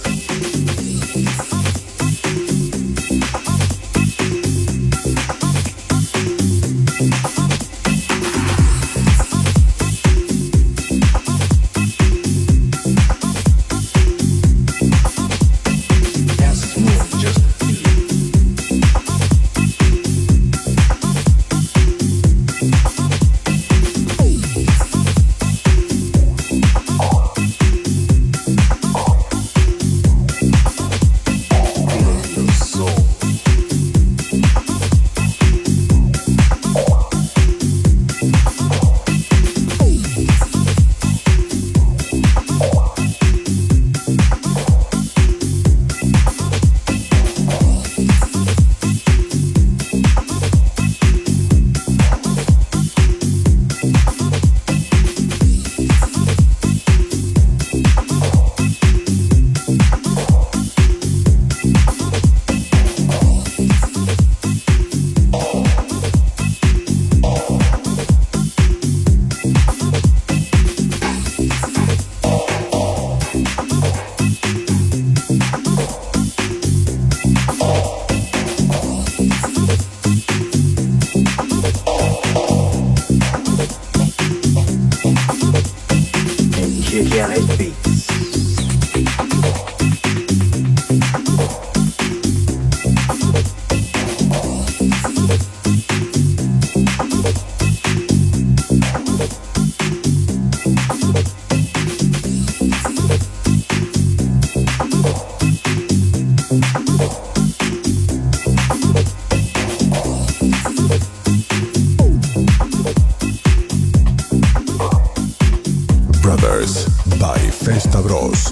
Brothers by Festa Bros.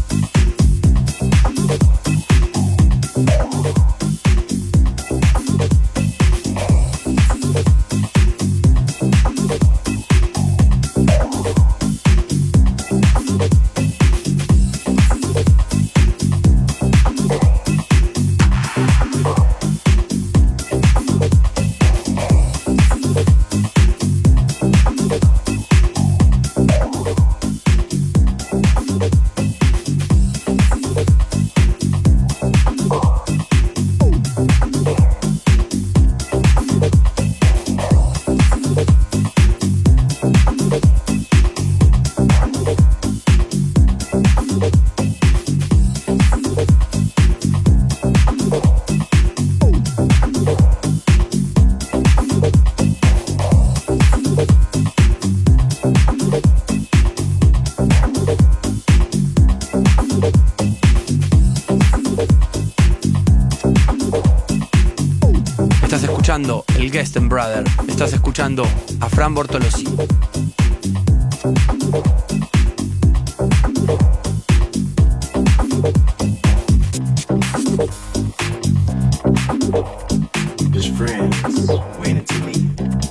Estás escuchando el Gesten Brother. Estás escuchando a Fran Bortolossi. His friends waited to meet.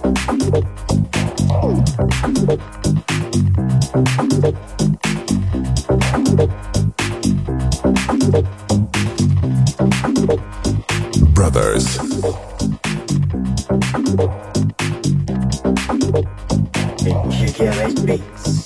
Brothers. Kick your beats.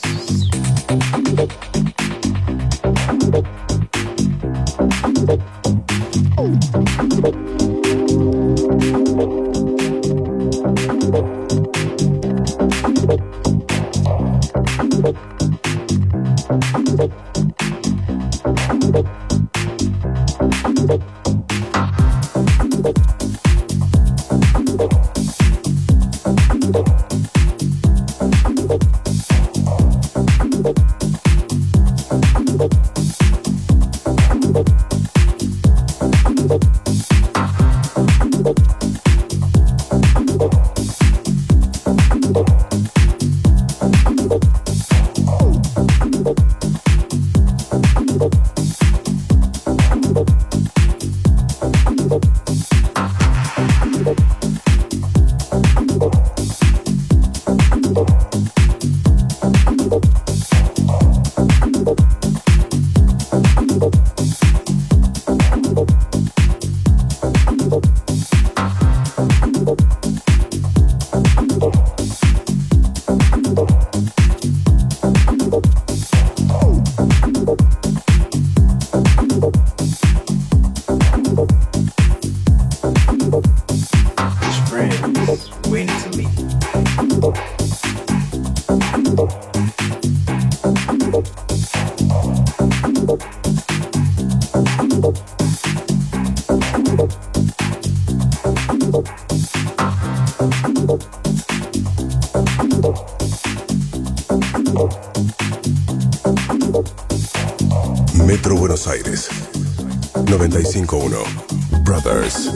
Buenos Aires. noventa y cinco punto uno Brothers.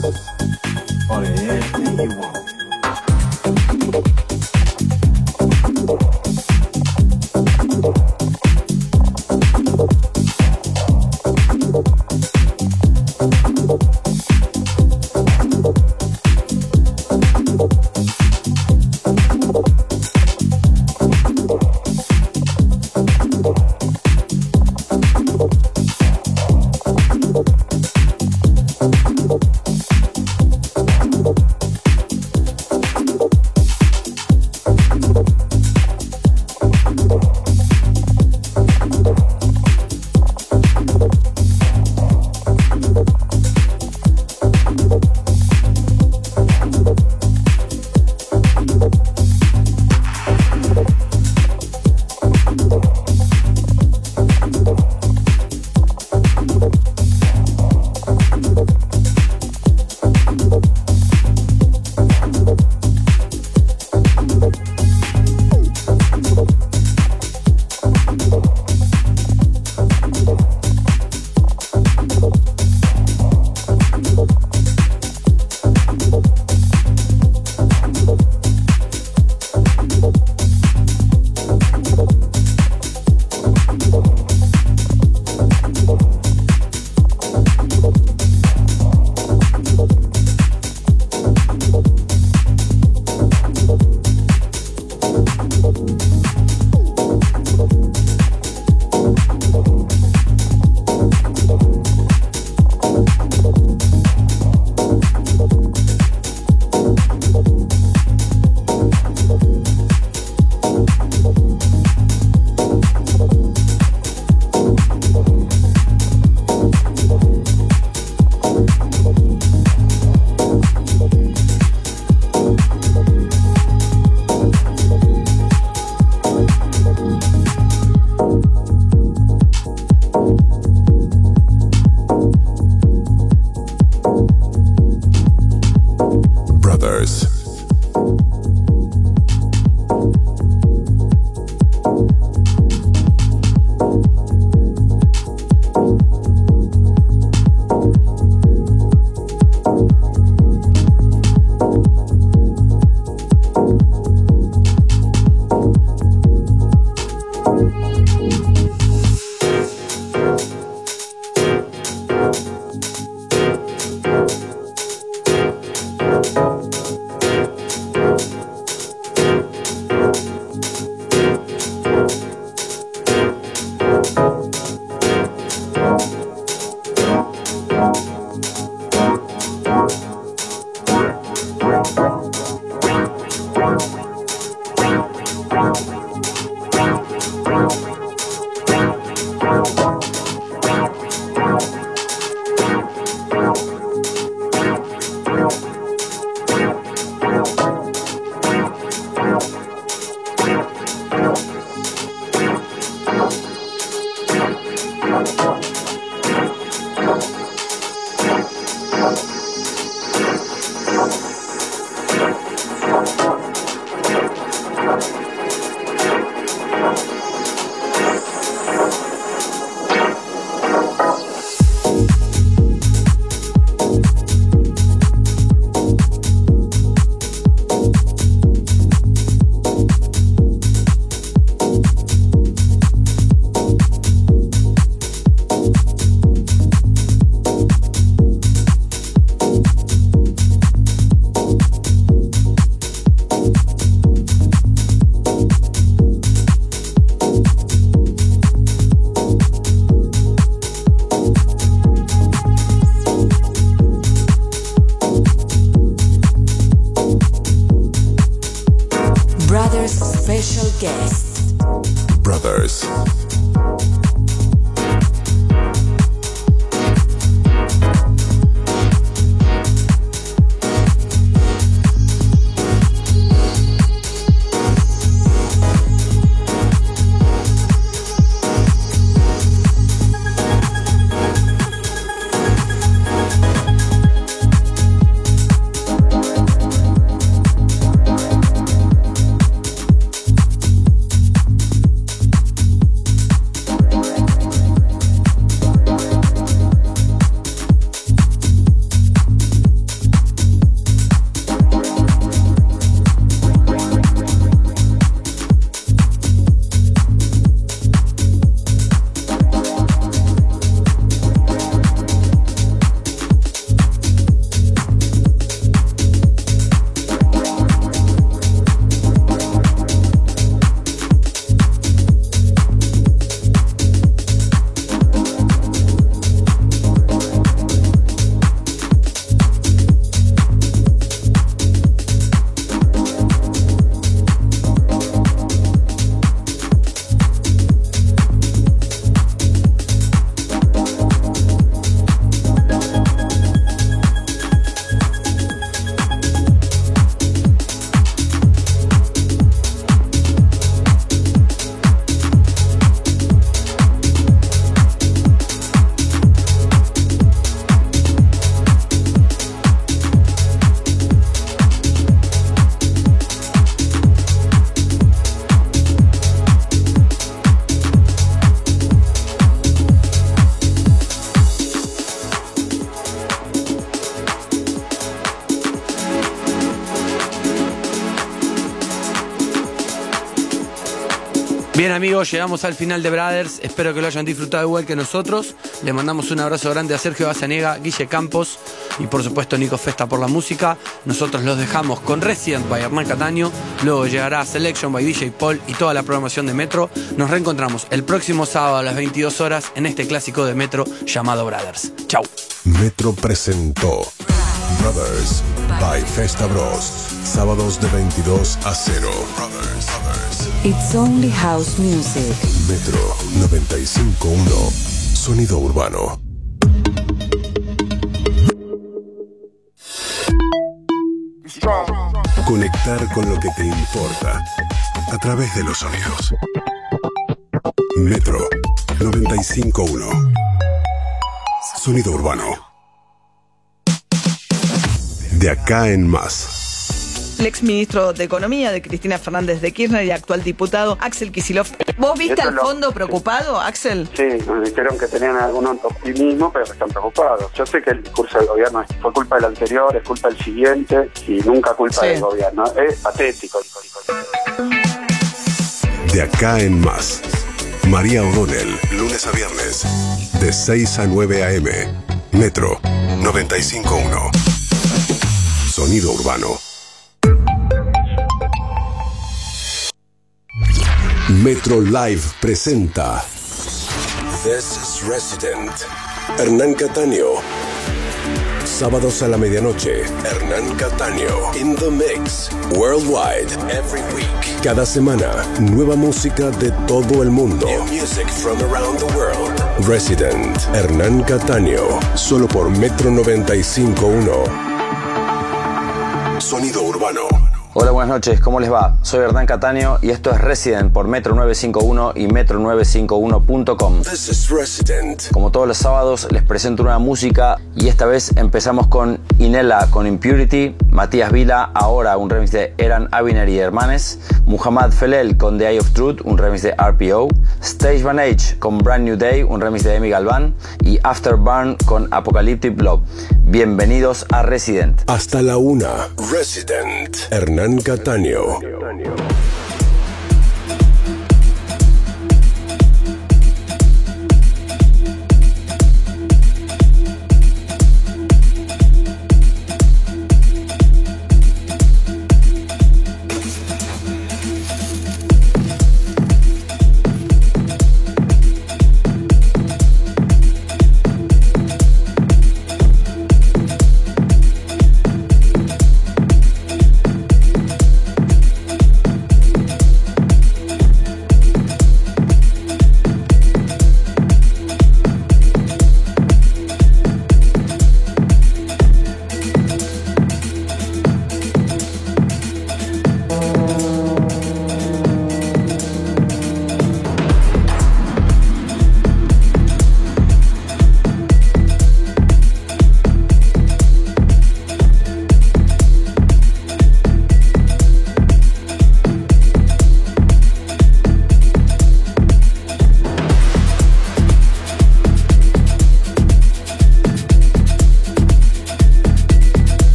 Bien amigos, llegamos al final de Brothers, espero que lo hayan disfrutado igual que nosotros. Le mandamos un abrazo grande a Sergio Bazanega, Guille Campos y por supuesto Nico Festa por la música. Nosotros los dejamos con Resident by Hernán Cataño, luego llegará Selection by D J Paul y toda la programación de Metro. Nos reencontramos el próximo sábado a las veintidós horas en este clásico de Metro llamado Brothers. Chau. Metro presentó Brothers by Festa Bros. Sábados de veintidós a cero. Brothers, Brothers. It's only house music. Metro noventa y cinco punto uno. Sonido urbano. Conectar con lo que te importa a través de los sonidos. Metro noventa y cinco punto uno. Sonido urbano. De acá en más. El exministro de Economía de Cristina Fernández de Kirchner y actual diputado Axel Kicillof. ¿Vos viste al fondo preocupado, Axel? Sí, nos dijeron que tenían algún optimismo, pero que están preocupados. Yo sé que el discurso del gobierno fue culpa del anterior, es culpa del siguiente y nunca culpa sí. del gobierno. Es patético. De acá en más. María O'Donnell, lunes a viernes, de seis a nueve a eme. Metro noventa y cinco punto uno. Sonido urbano. Metro Live presenta This is Resident. Hernán Cataño. Sábados a la medianoche. Hernán Cataño. In the mix. Worldwide. Every week. Cada semana. Nueva música de todo el mundo. New music from around the world. Resident. Hernán Cataño. Solo por Metro noventa y cinco punto uno. Sonido urbano. Hola, buenas noches, ¿cómo les va? Soy Hernán Cataño y esto es Resident por Metro novecientos cincuenta y uno y Metro novecientos cincuenta y uno punto com. This is Resident. Como todos los sábados les presento una música y esta vez empezamos con Inela con Impurity, Matías Vila, ahora un remix de Eran Abiner y Hermanes, Muhammad Felel con The Eye of Truth, un remix de R P O, Stage Van Age con Brand New Day, un remix de Emi Galván y Afterburn con Apocalyptic Love. Bienvenidos a Resident. Hasta la una. Resident. Hernán Cataño.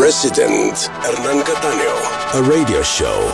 Resident, Hernán Cataño, a radio show.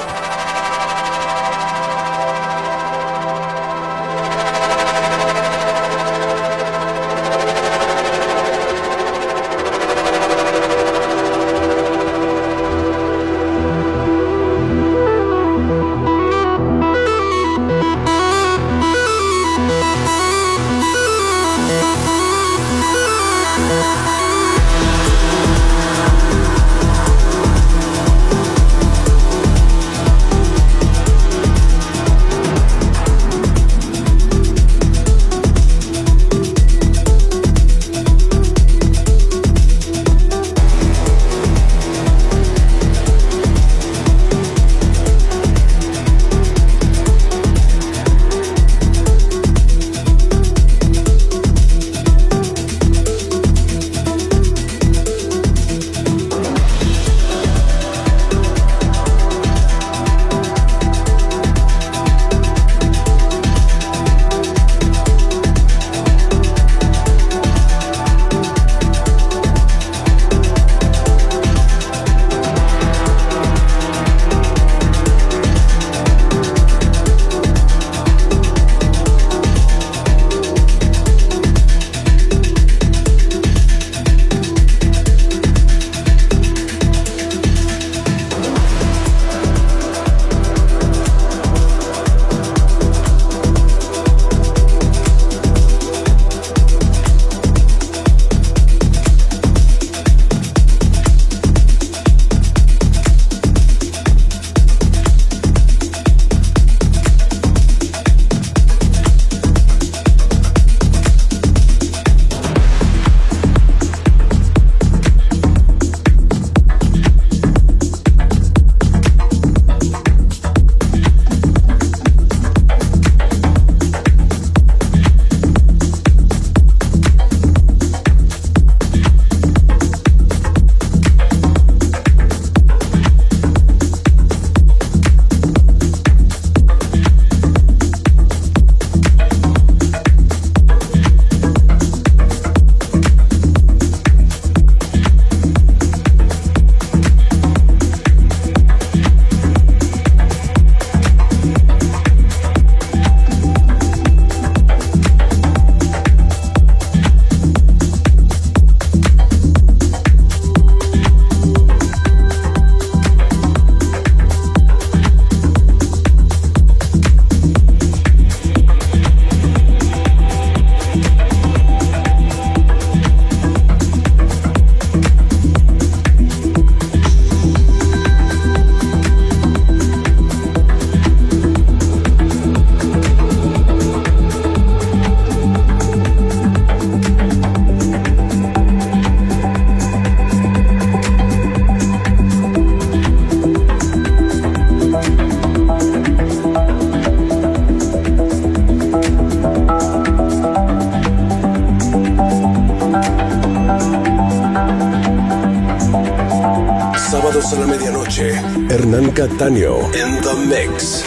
Sábados a la medianoche, Hernán Cataño in the mix.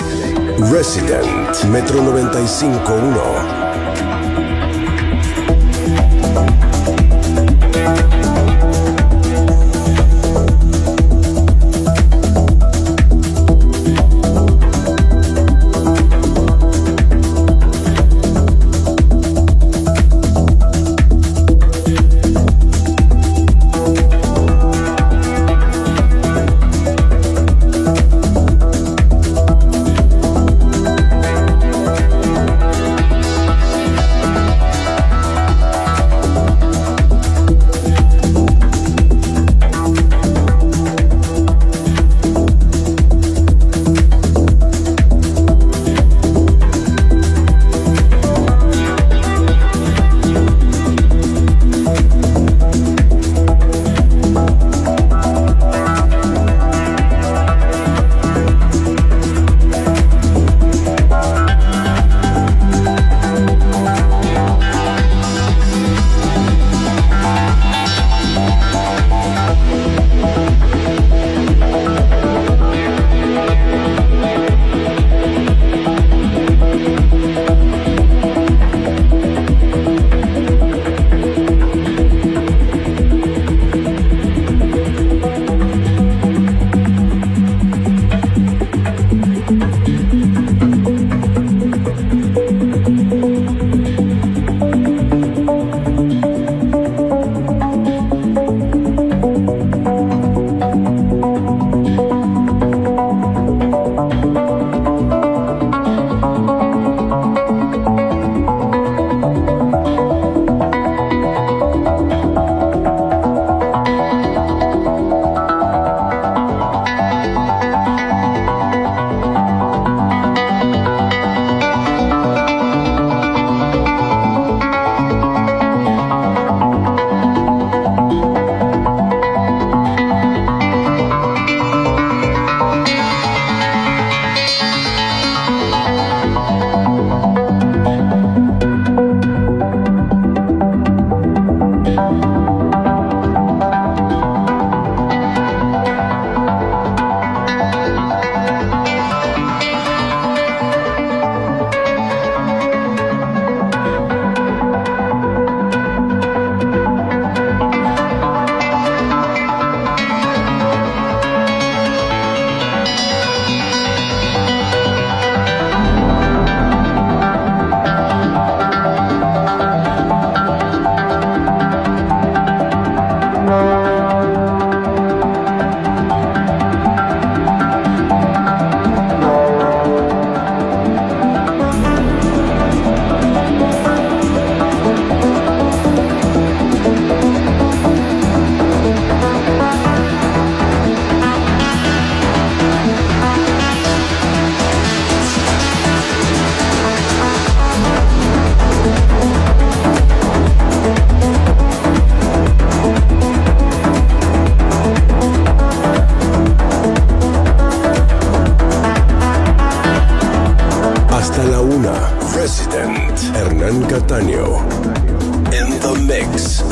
Resident, Metro noventa y cinco punto uno. In the mix.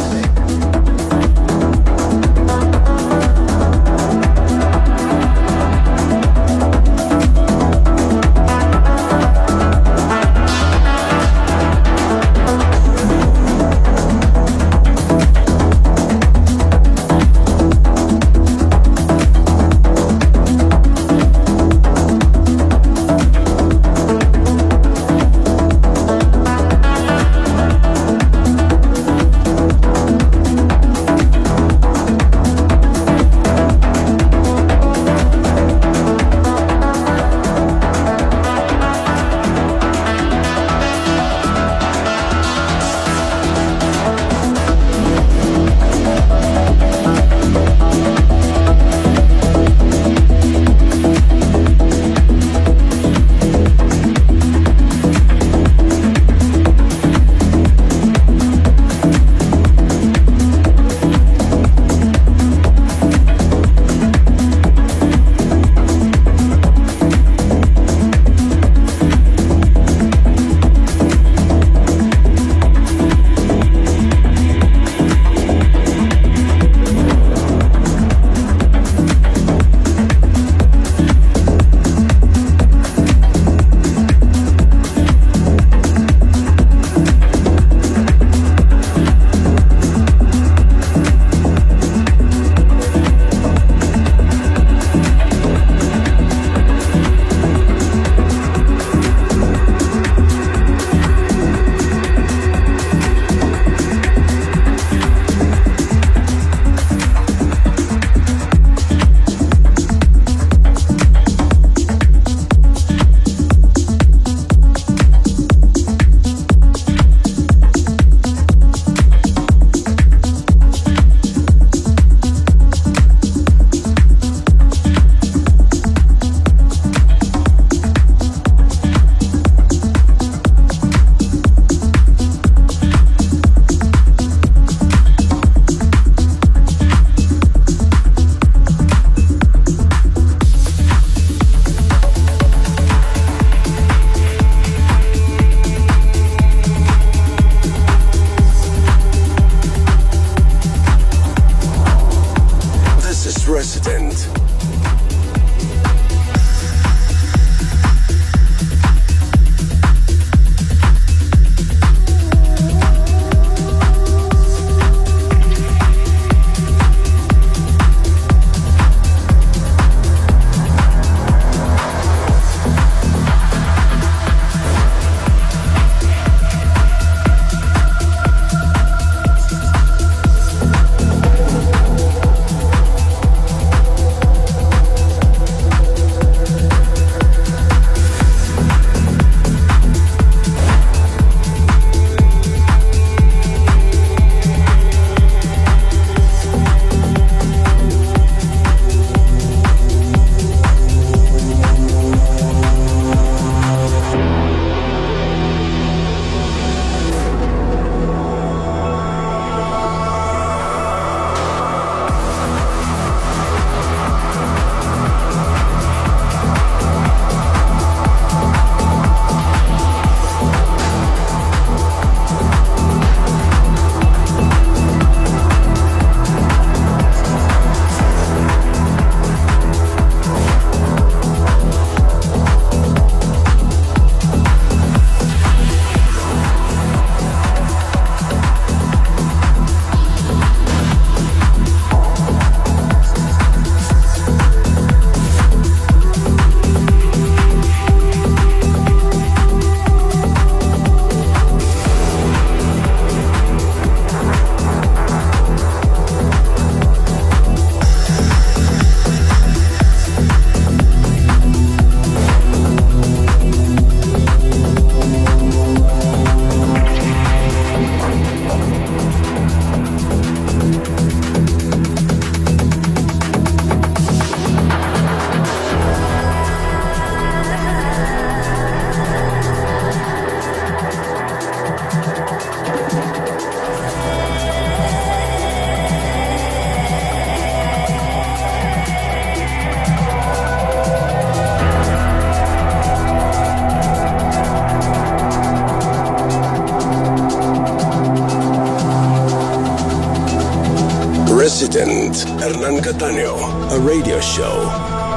Resident, Hernán Cataño, a radio show.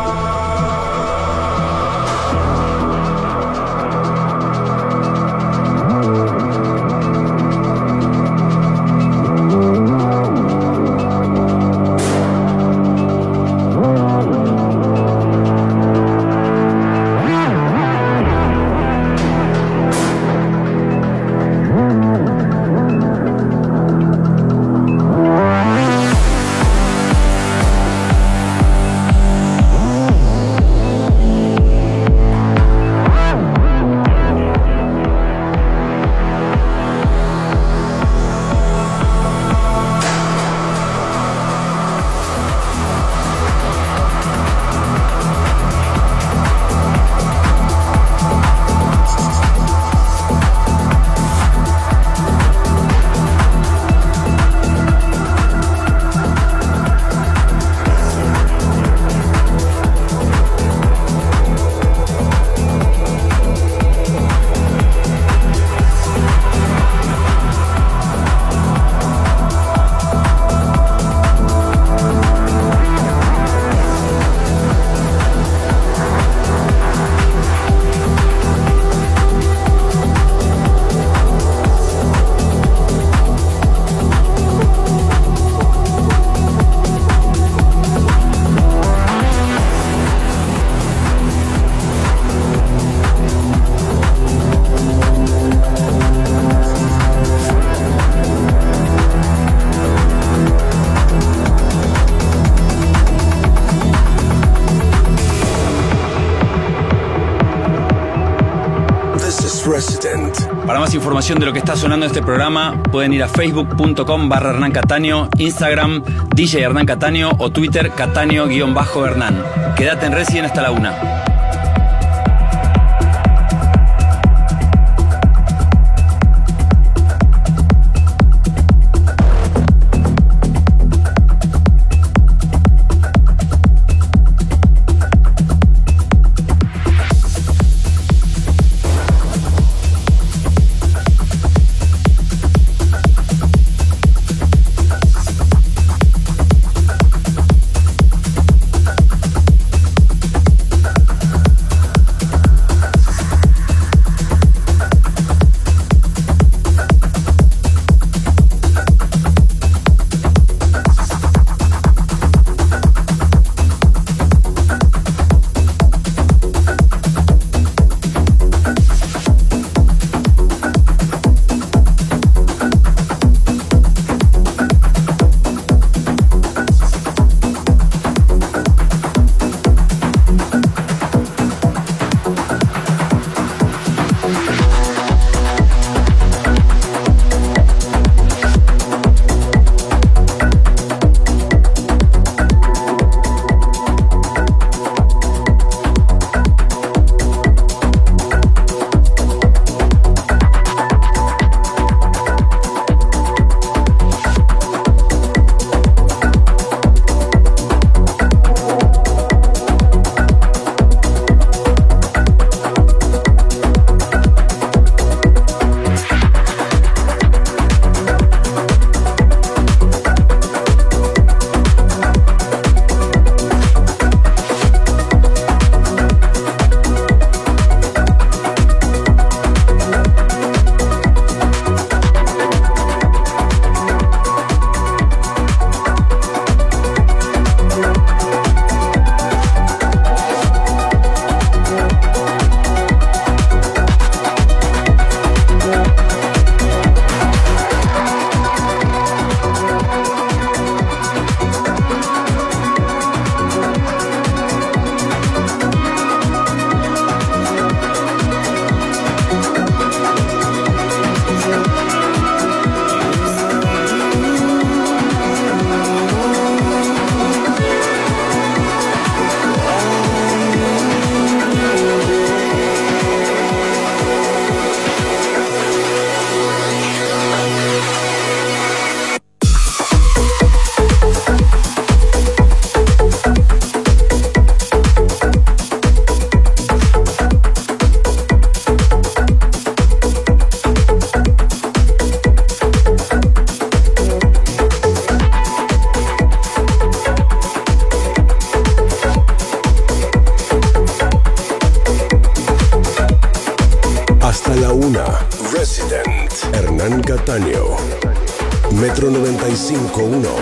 Para más información de lo que está sonando en este programa, pueden ir a facebook.com barra Hernán Cataño, Instagram D J Hernán Cataño o Twitter Cataño-Hernán. Quédate en Resident hasta la una. Cattaneo. Metro noventa y cinco punto uno.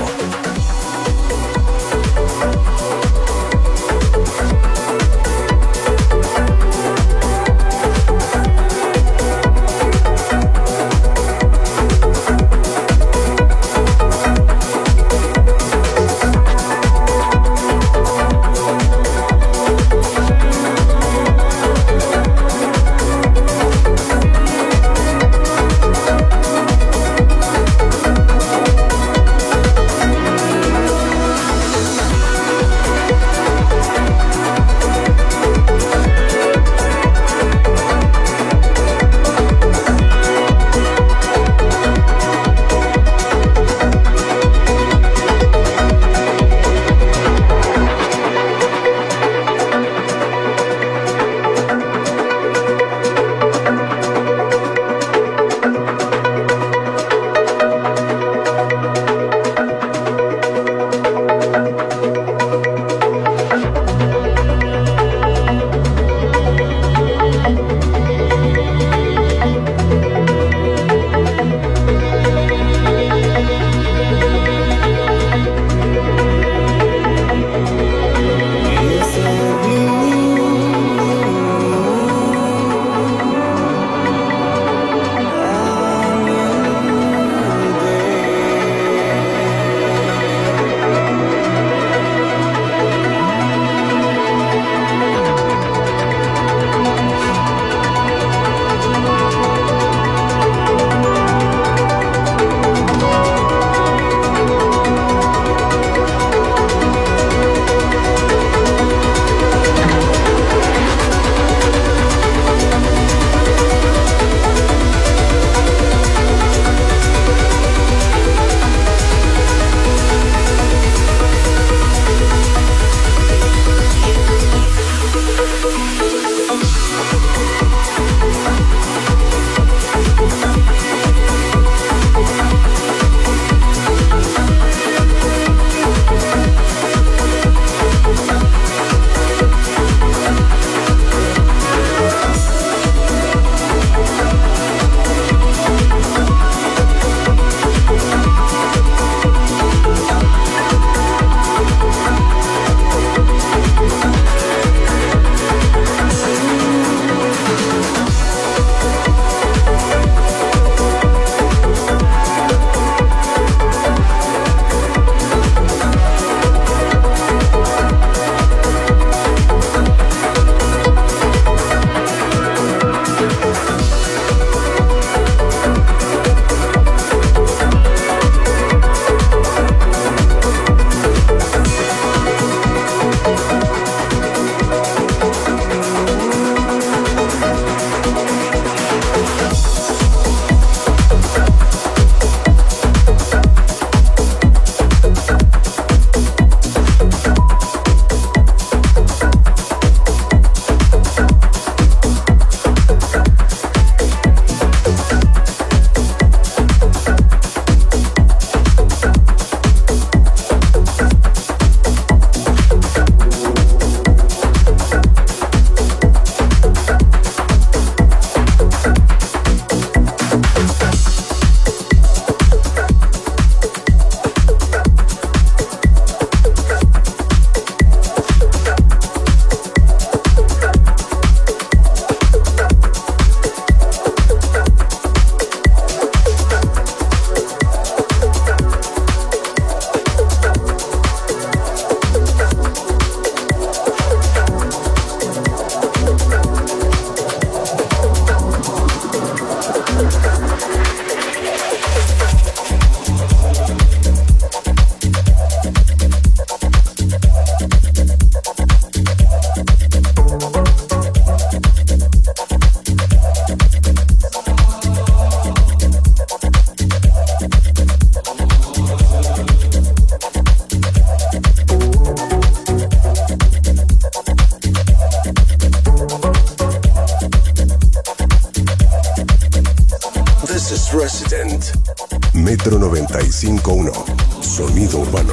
Resident. Metro noventa y cinco punto uno. Sonido urbano.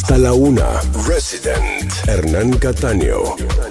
Hasta la una. Resident. Hernán Cataño.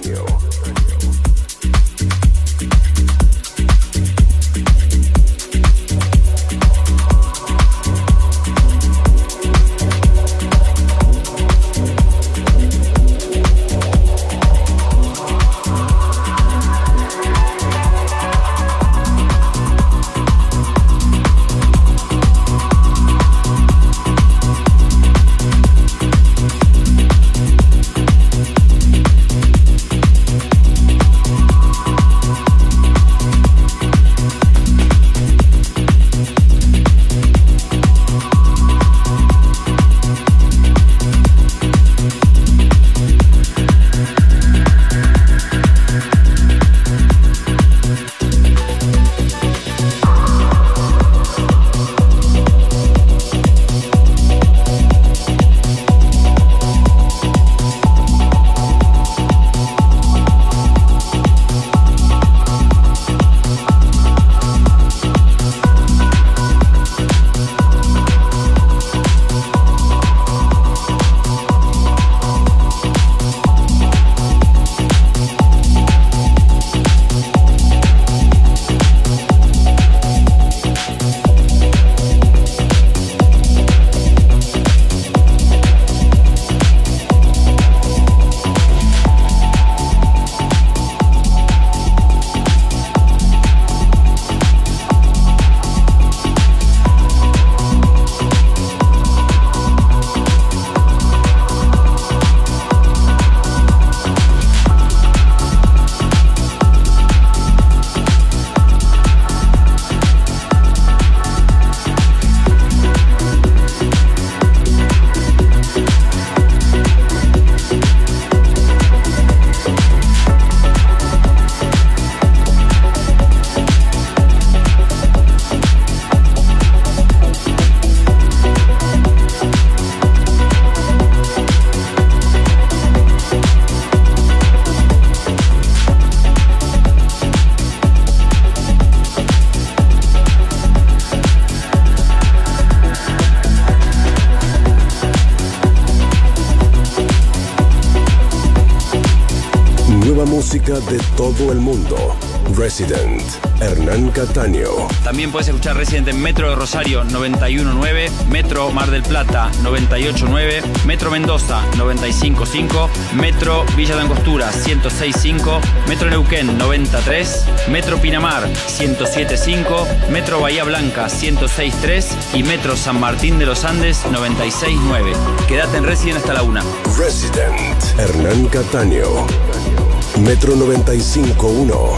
Música de todo el mundo. Resident. Hernán Cataño. También puedes escuchar Resident en Metro de Rosario noventa y uno punto nueve, Metro Mar del Plata noventa y ocho punto nueve, Metro Mendoza noventa y cinco punto cinco, Metro Villa de Angostura ciento seis punto cinco, Metro Neuquén noventa y tres, Metro Pinamar ciento siete punto cinco, Metro Bahía Blanca ciento seis punto tres y Metro San Martín de los Andes noventa y seis punto nueve. Quédate en Resident hasta la una. Resident. Hernán Cataño. Metro noventa y cinco punto uno.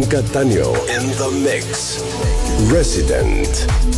Cattaneo in the mix. Resident.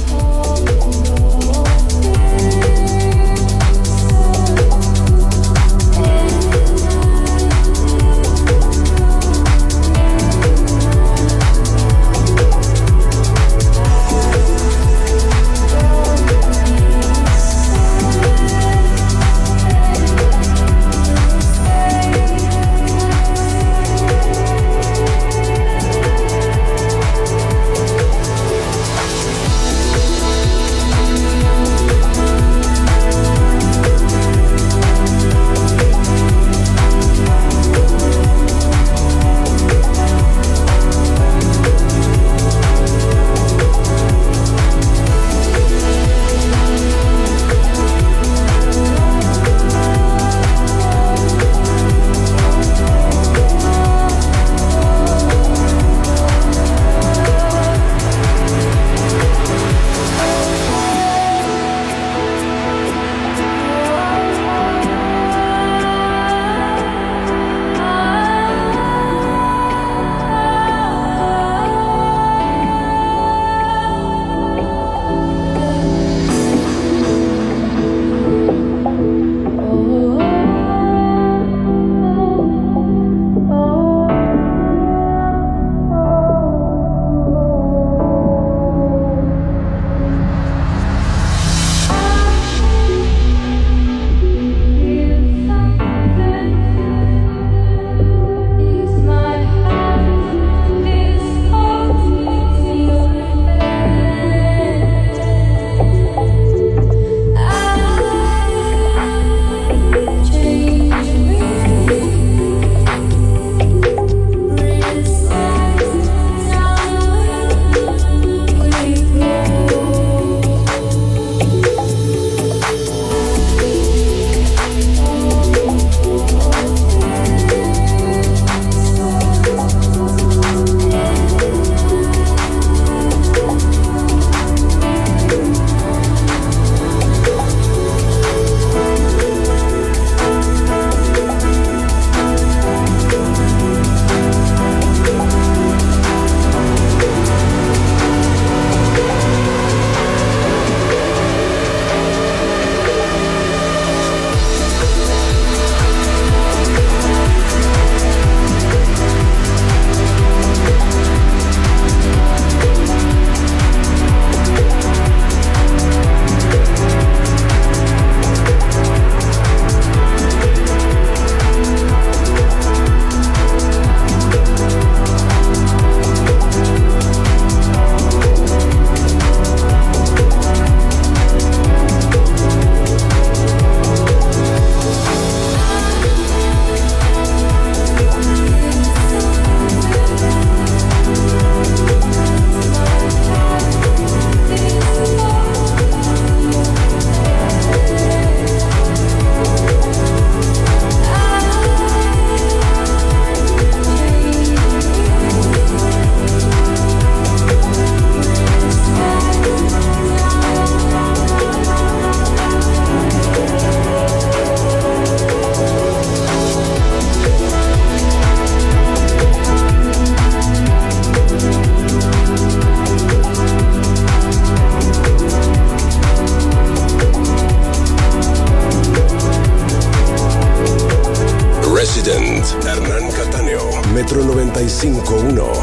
Resident, Hernán Cattaneo, Metro noventa y cinco punto uno.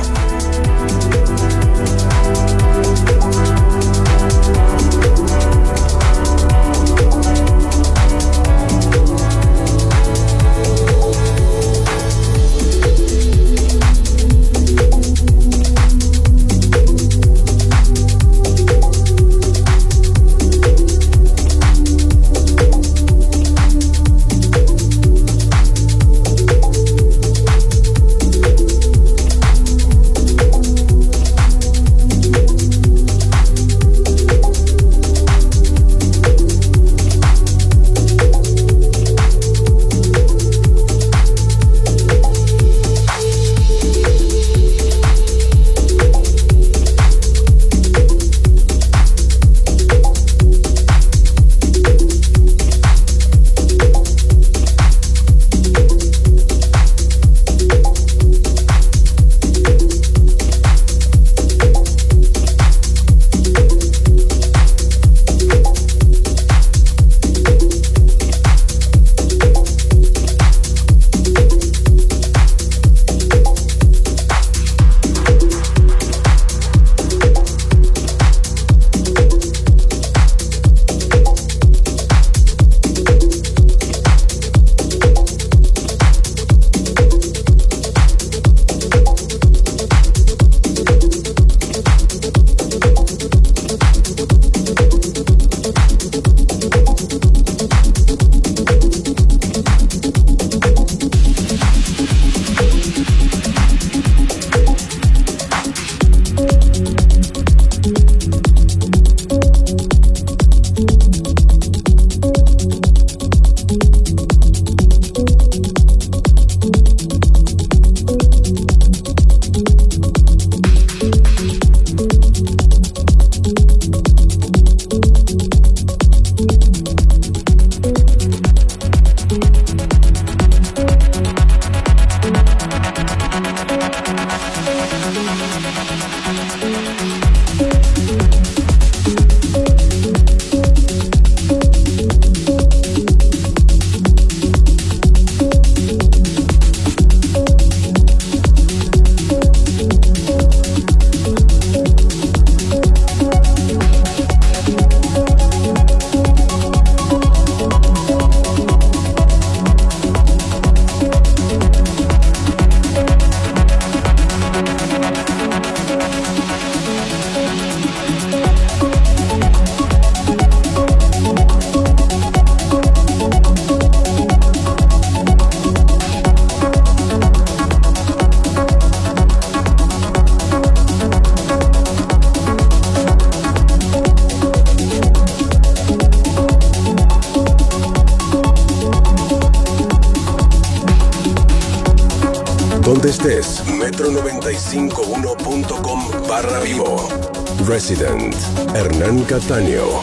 donde estés. metro noventa y cinco uno punto com barra vivo. Resident, Hernán Cataño.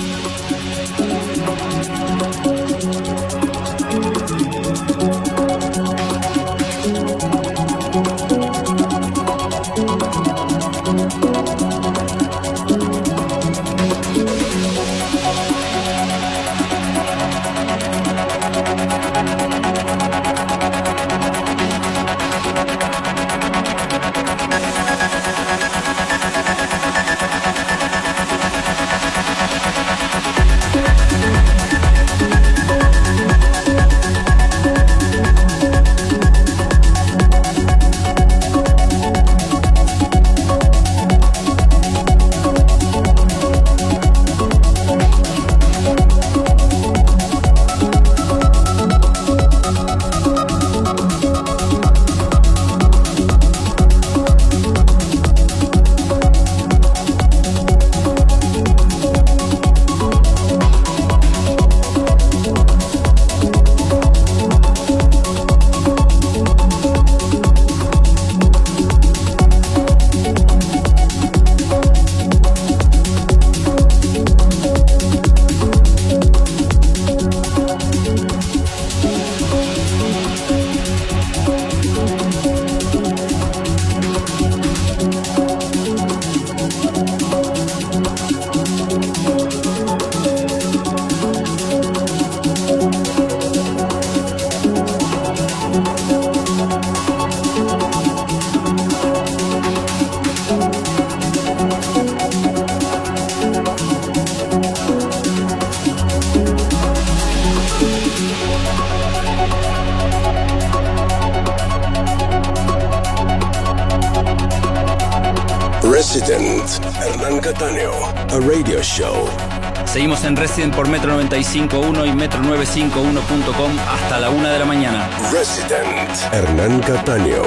Resident, Hernán Cataño, a radio show. Seguimos en Resident por Metro noventa y cinco punto uno y Metro novecientos cincuenta y uno punto com hasta la una de la mañana. Resident, Hernán Cataño,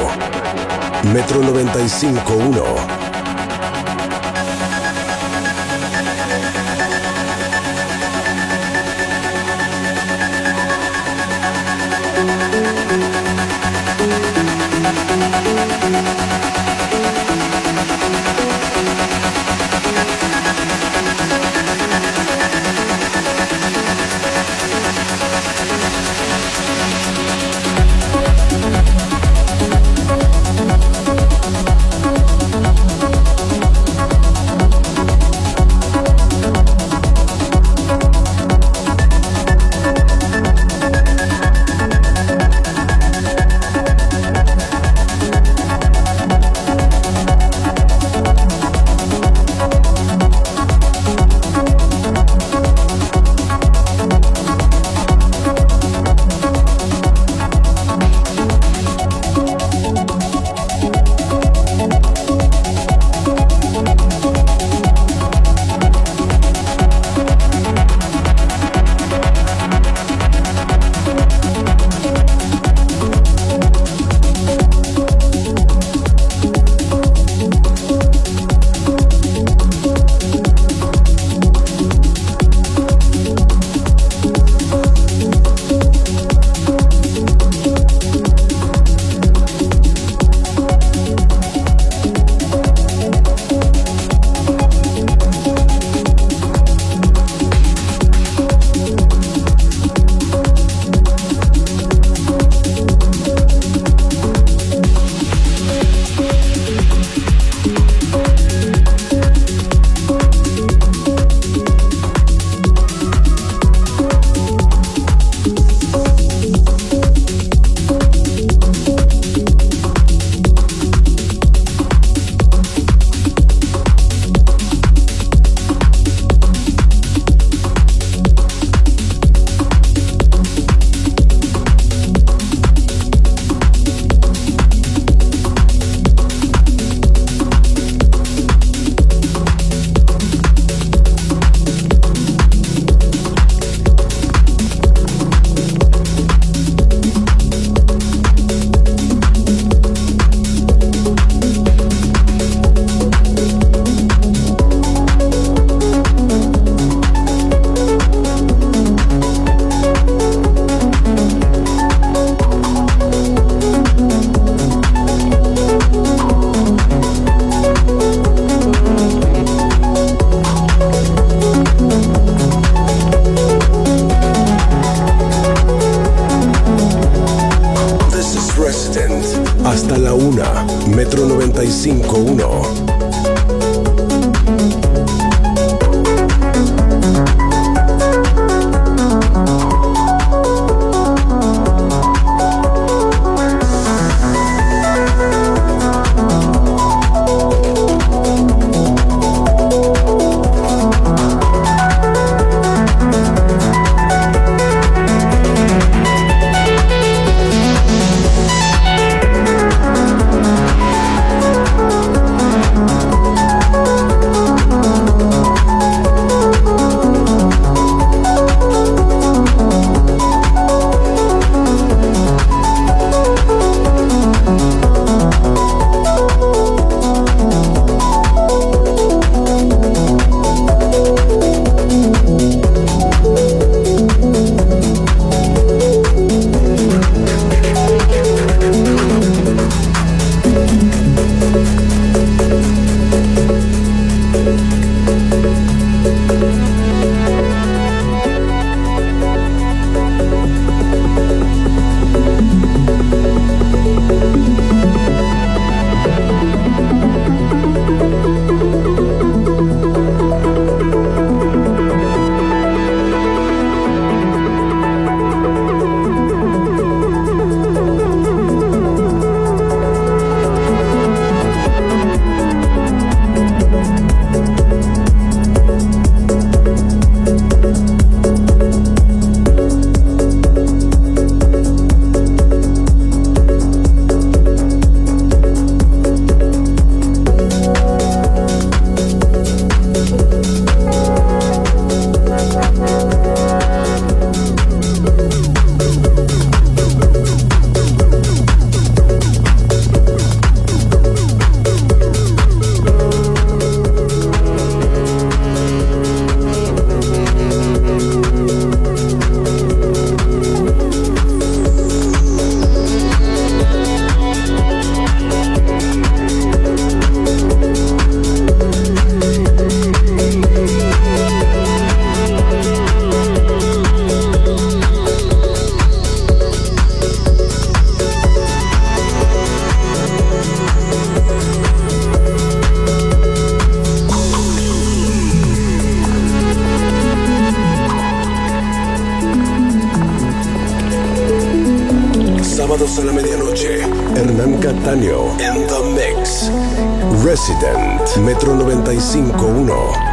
Metro noventa y cinco punto uno. cinco uno. Sábados a la medianoche, Hernán Cataño en The Mix. Resident, Metro noventa y cinco punto uno.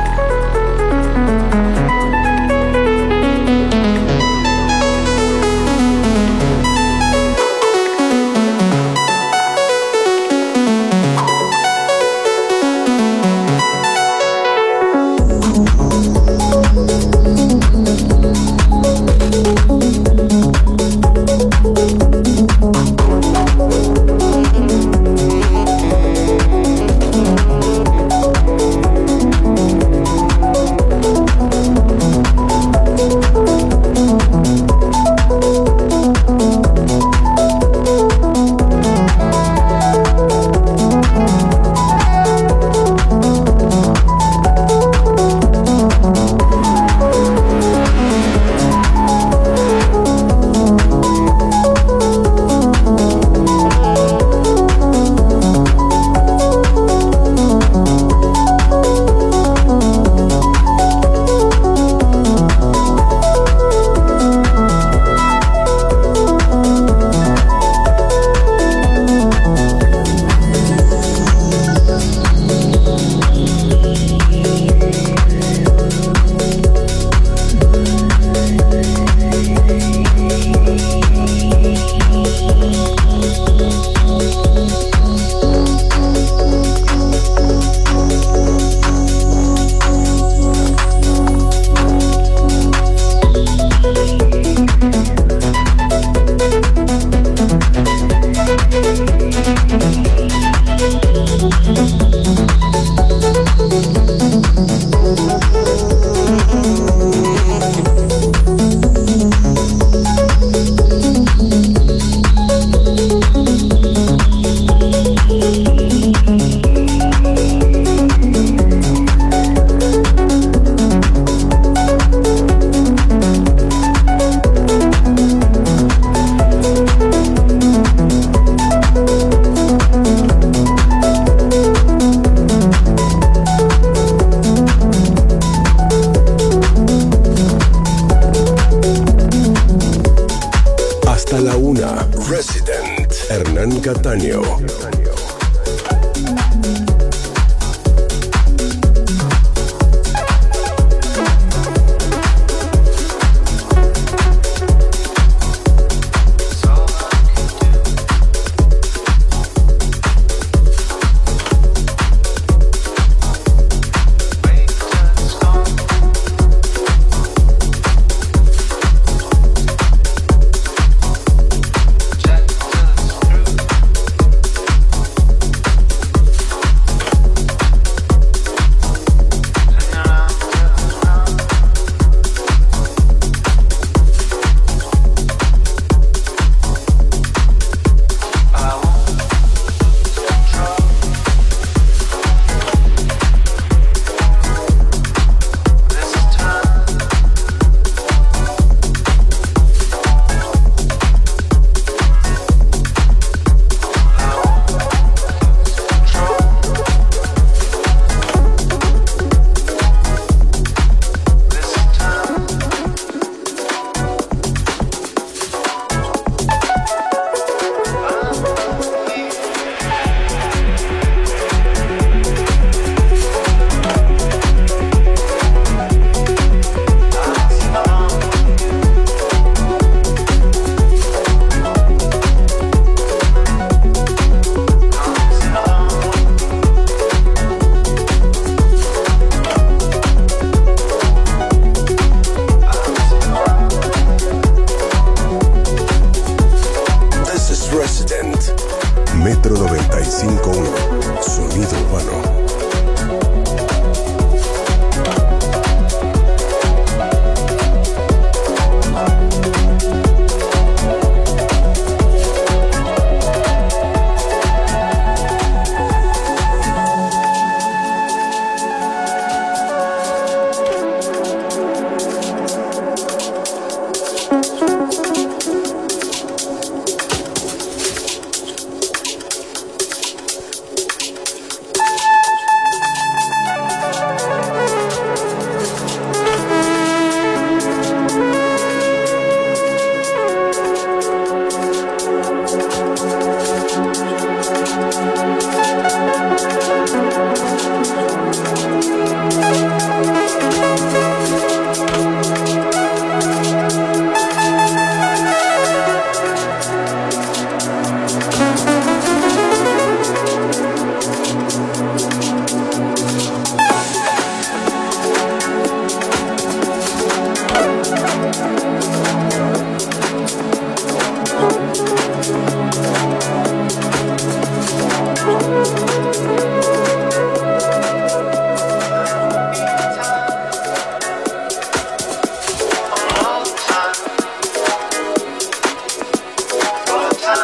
Cataño.